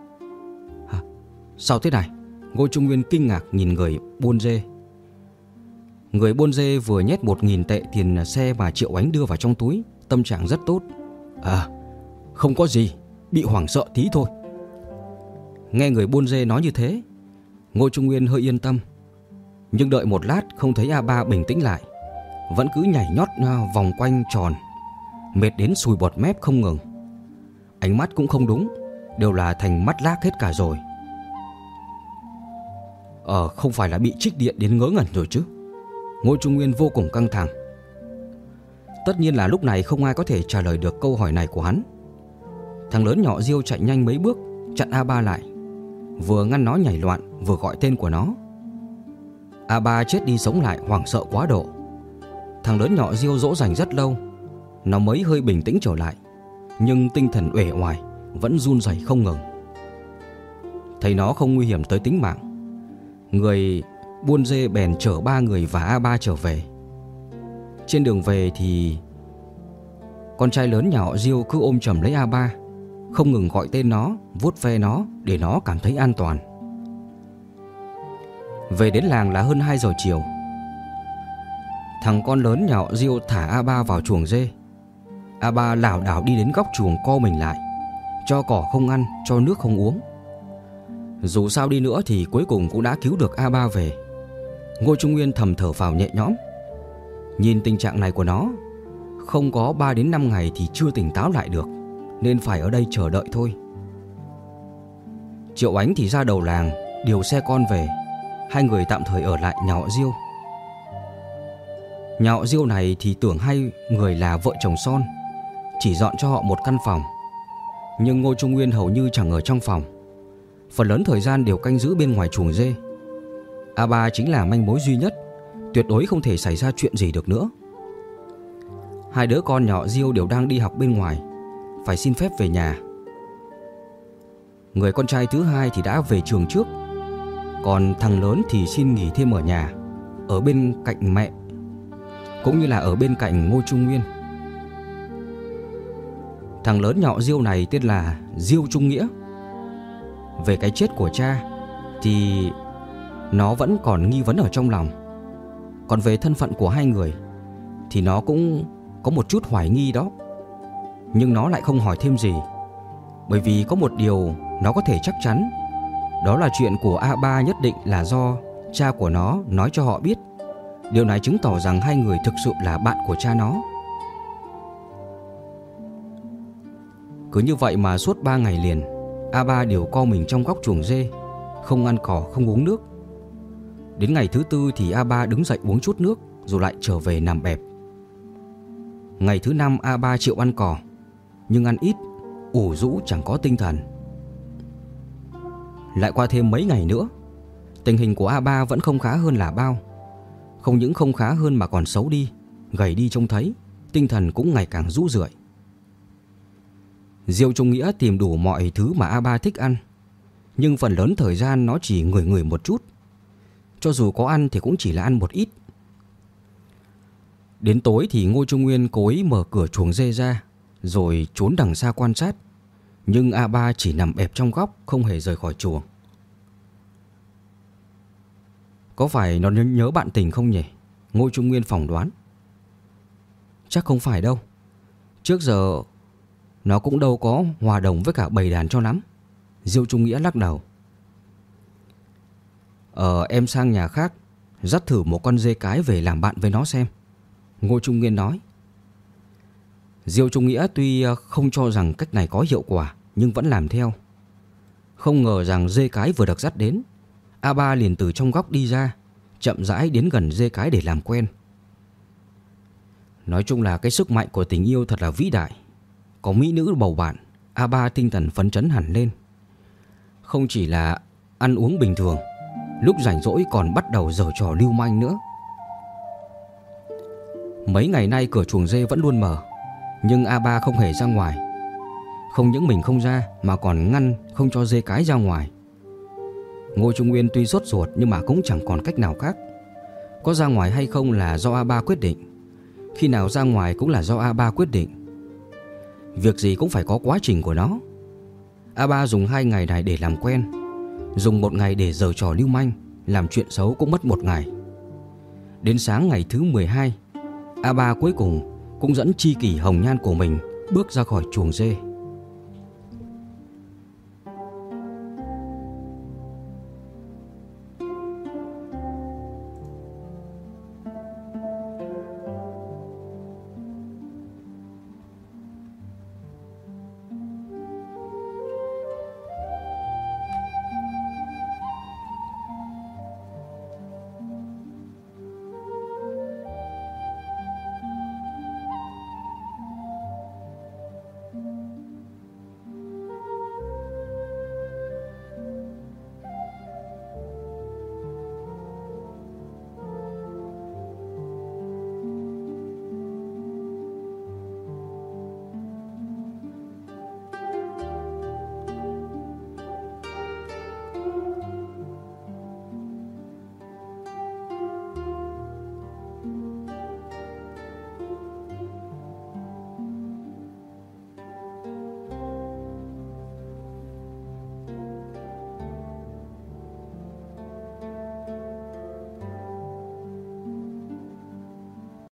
Speaker 1: Sao thế này? Ngô Trung Nguyên kinh ngạc nhìn người buôn dê. Người buôn dê vừa nhét 1.000 tệ tiền xe mà Triệu Ánh đưa vào trong túi, tâm trạng rất tốt. Không có gì, bị hoảng sợ tí thôi. Nghe người buôn dê nói như thế, Ngô Trung Nguyên hơi yên tâm. Nhưng đợi một lát không thấy A3 bình tĩnh lại, vẫn cứ nhảy nhót vòng quanh tròn, mệt đến sùi bọt mép không ngừng. Ánh mắt cũng không đúng, đều là thành mắt lác hết cả rồi. Không phải là bị trích điện đến ngớ ngẩn rồi chứ? Ngô Trung Nguyên vô cùng căng thẳng. Tất nhiên là lúc này không ai có thể trả lời được câu hỏi này của hắn. Thằng lớn nhỏ Diêu chạy nhanh mấy bước chặn A3 lại, vừa ngăn nó nhảy loạn vừa gọi tên của nó. A3 chết đi sống lại, hoảng sợ quá độ. Thằng lớn nhỏ Diêu dỗ dành rất lâu, nó mới hơi bình tĩnh trở lại, nhưng tinh thần uể oải, vẫn run rẩy không ngừng. Thấy nó không nguy hiểm tới tính mạng, người buôn dê bèn chở 3 người và A3 trở về. Trên đường về thì con trai lớn nhà họ Diêu cứ ôm chầm lấy A3, không ngừng gọi tên nó, vuốt ve nó để nó cảm thấy an toàn. Về đến làng là hơn 2 giờ chiều. Thằng con lớn nhà họ Diêu thả A3 vào chuồng dê. A3 lảo đảo đi đến góc chuồng co mình lại, cho cỏ không ăn, cho nước không uống. Dù sao đi nữa thì cuối cùng cũng đã cứu được A3 về. Ngô Trung Nguyên thầm thở phào nhẹ nhõm. Nhìn tình trạng này của nó, không có 3 đến 5 ngày thì chưa tỉnh táo lại được, nên phải ở đây chờ đợi thôi. Triệu Ánh thì ra đầu làng điều xe con về. Hai người tạm thời ở lại nhà họ Diêu. Nhà họ Diêu này thì tưởng hai người là vợ chồng son, chỉ dọn cho họ một căn phòng. Nhưng Ngô Trung Nguyên hầu như chẳng ở trong phòng, phần lớn thời gian đều canh giữ bên ngoài chuồng dê. A3 chính là manh mối duy nhất, tuyệt đối không thể xảy ra chuyện gì được nữa. Hai đứa con nhà họ Diêu đều đang đi học bên ngoài, phải xin phép về nhà. Người con trai thứ hai thì đã về trường trước, còn thằng lớn thì xin nghỉ thêm ở nhà, ở bên cạnh mẹ, cũng như là ở bên cạnh Ngô Trung Nguyên. Thằng lớn nhà họ Diêu này tên là Diêu Trung Nghĩa. Về cái chết của cha thì nó vẫn còn nghi vấn ở trong lòng. Còn về thân phận của hai người thì nó cũng có một chút hoài nghi đó. Nhưng nó lại không hỏi thêm gì, bởi vì có một điều nó có thể chắc chắn, đó là chuyện của A3 nhất định là do cha của nó nói cho họ biết. Điều này chứng tỏ rằng hai người thực sự là bạn của cha nó. Cứ như vậy mà suốt 3 ngày liền, A3 đều co mình trong góc chuồng dê, không ăn cỏ, không uống nước. Đến ngày thứ 4 thì A3 đứng dậy uống chút nước, rồi lại trở về nằm bẹp. Ngày thứ 5 A3 chịu ăn cỏ, nhưng ăn ít, ủ rũ chẳng có tinh thần. Lại qua thêm mấy ngày nữa, tình hình của A3 vẫn không khá hơn là bao. Không những không khá hơn mà còn xấu đi, gầy đi trông thấy, tinh thần cũng ngày càng rũ rượi. Diêu Trung Nghĩa tìm đủ mọi thứ mà A3 thích ăn, nhưng phần lớn thời gian nó chỉ ngửi một chút. Cho dù có ăn thì cũng chỉ là ăn một ít. Đến tối thì Ngô Trung Nguyên cố ý mở cửa chuồng dê ra, rồi trốn đằng xa quan sát. Nhưng A3 chỉ nằm bẹp trong góc, không hề rời khỏi chuồng. Có phải nó nhớ bạn tình không nhỉ? Ngô Trung Nguyên phỏng đoán. Chắc không phải đâu. Trước giờ nó cũng đâu có hòa đồng với cả bầy đàn cho lắm. Diêu Trung Nghĩa lắc đầu. Em sang nhà khác dắt thử một con dê cái về làm bạn với nó xem, Ngô Trung Nguyên nói. Diêu Trung Nghĩa tuy không cho rằng cách này có hiệu quả, nhưng vẫn làm theo. Không ngờ rằng dê cái vừa được dắt đến, A3 liền từ trong góc đi ra, chậm rãi đến gần dê cái để làm quen. Nói chung là cái sức mạnh của tình yêu thật là vĩ đại. Có mỹ nữ bầu bạn, A3 tinh thần phấn chấn hẳn lên. Không chỉ là ăn uống bình thường, lúc rảnh rỗi còn bắt đầu giở trò lưu manh nữa. Mấy ngày nay cửa chuồng dê vẫn luôn mở, Nhưng A3 không hề ra ngoài. Không những mình không ra mà còn ngăn không cho dê cái ra ngoài. Ngô Trung Nguyên tuy sốt ruột nhưng mà cũng chẳng còn cách nào khác. Có ra ngoài hay không là do A3 quyết định. Khi nào ra ngoài cũng là do A3 quyết định. Việc gì cũng phải có quá trình của nó. A3 dùng 2 ngày này để làm quen, dùng 1 ngày để giở trò lưu manh, làm chuyện xấu cũng mất 1 ngày. Đến sáng ngày thứ 12, A3 cuối cùng cũng dẫn tri kỷ hồng nhan của mình bước ra khỏi chuồng dê.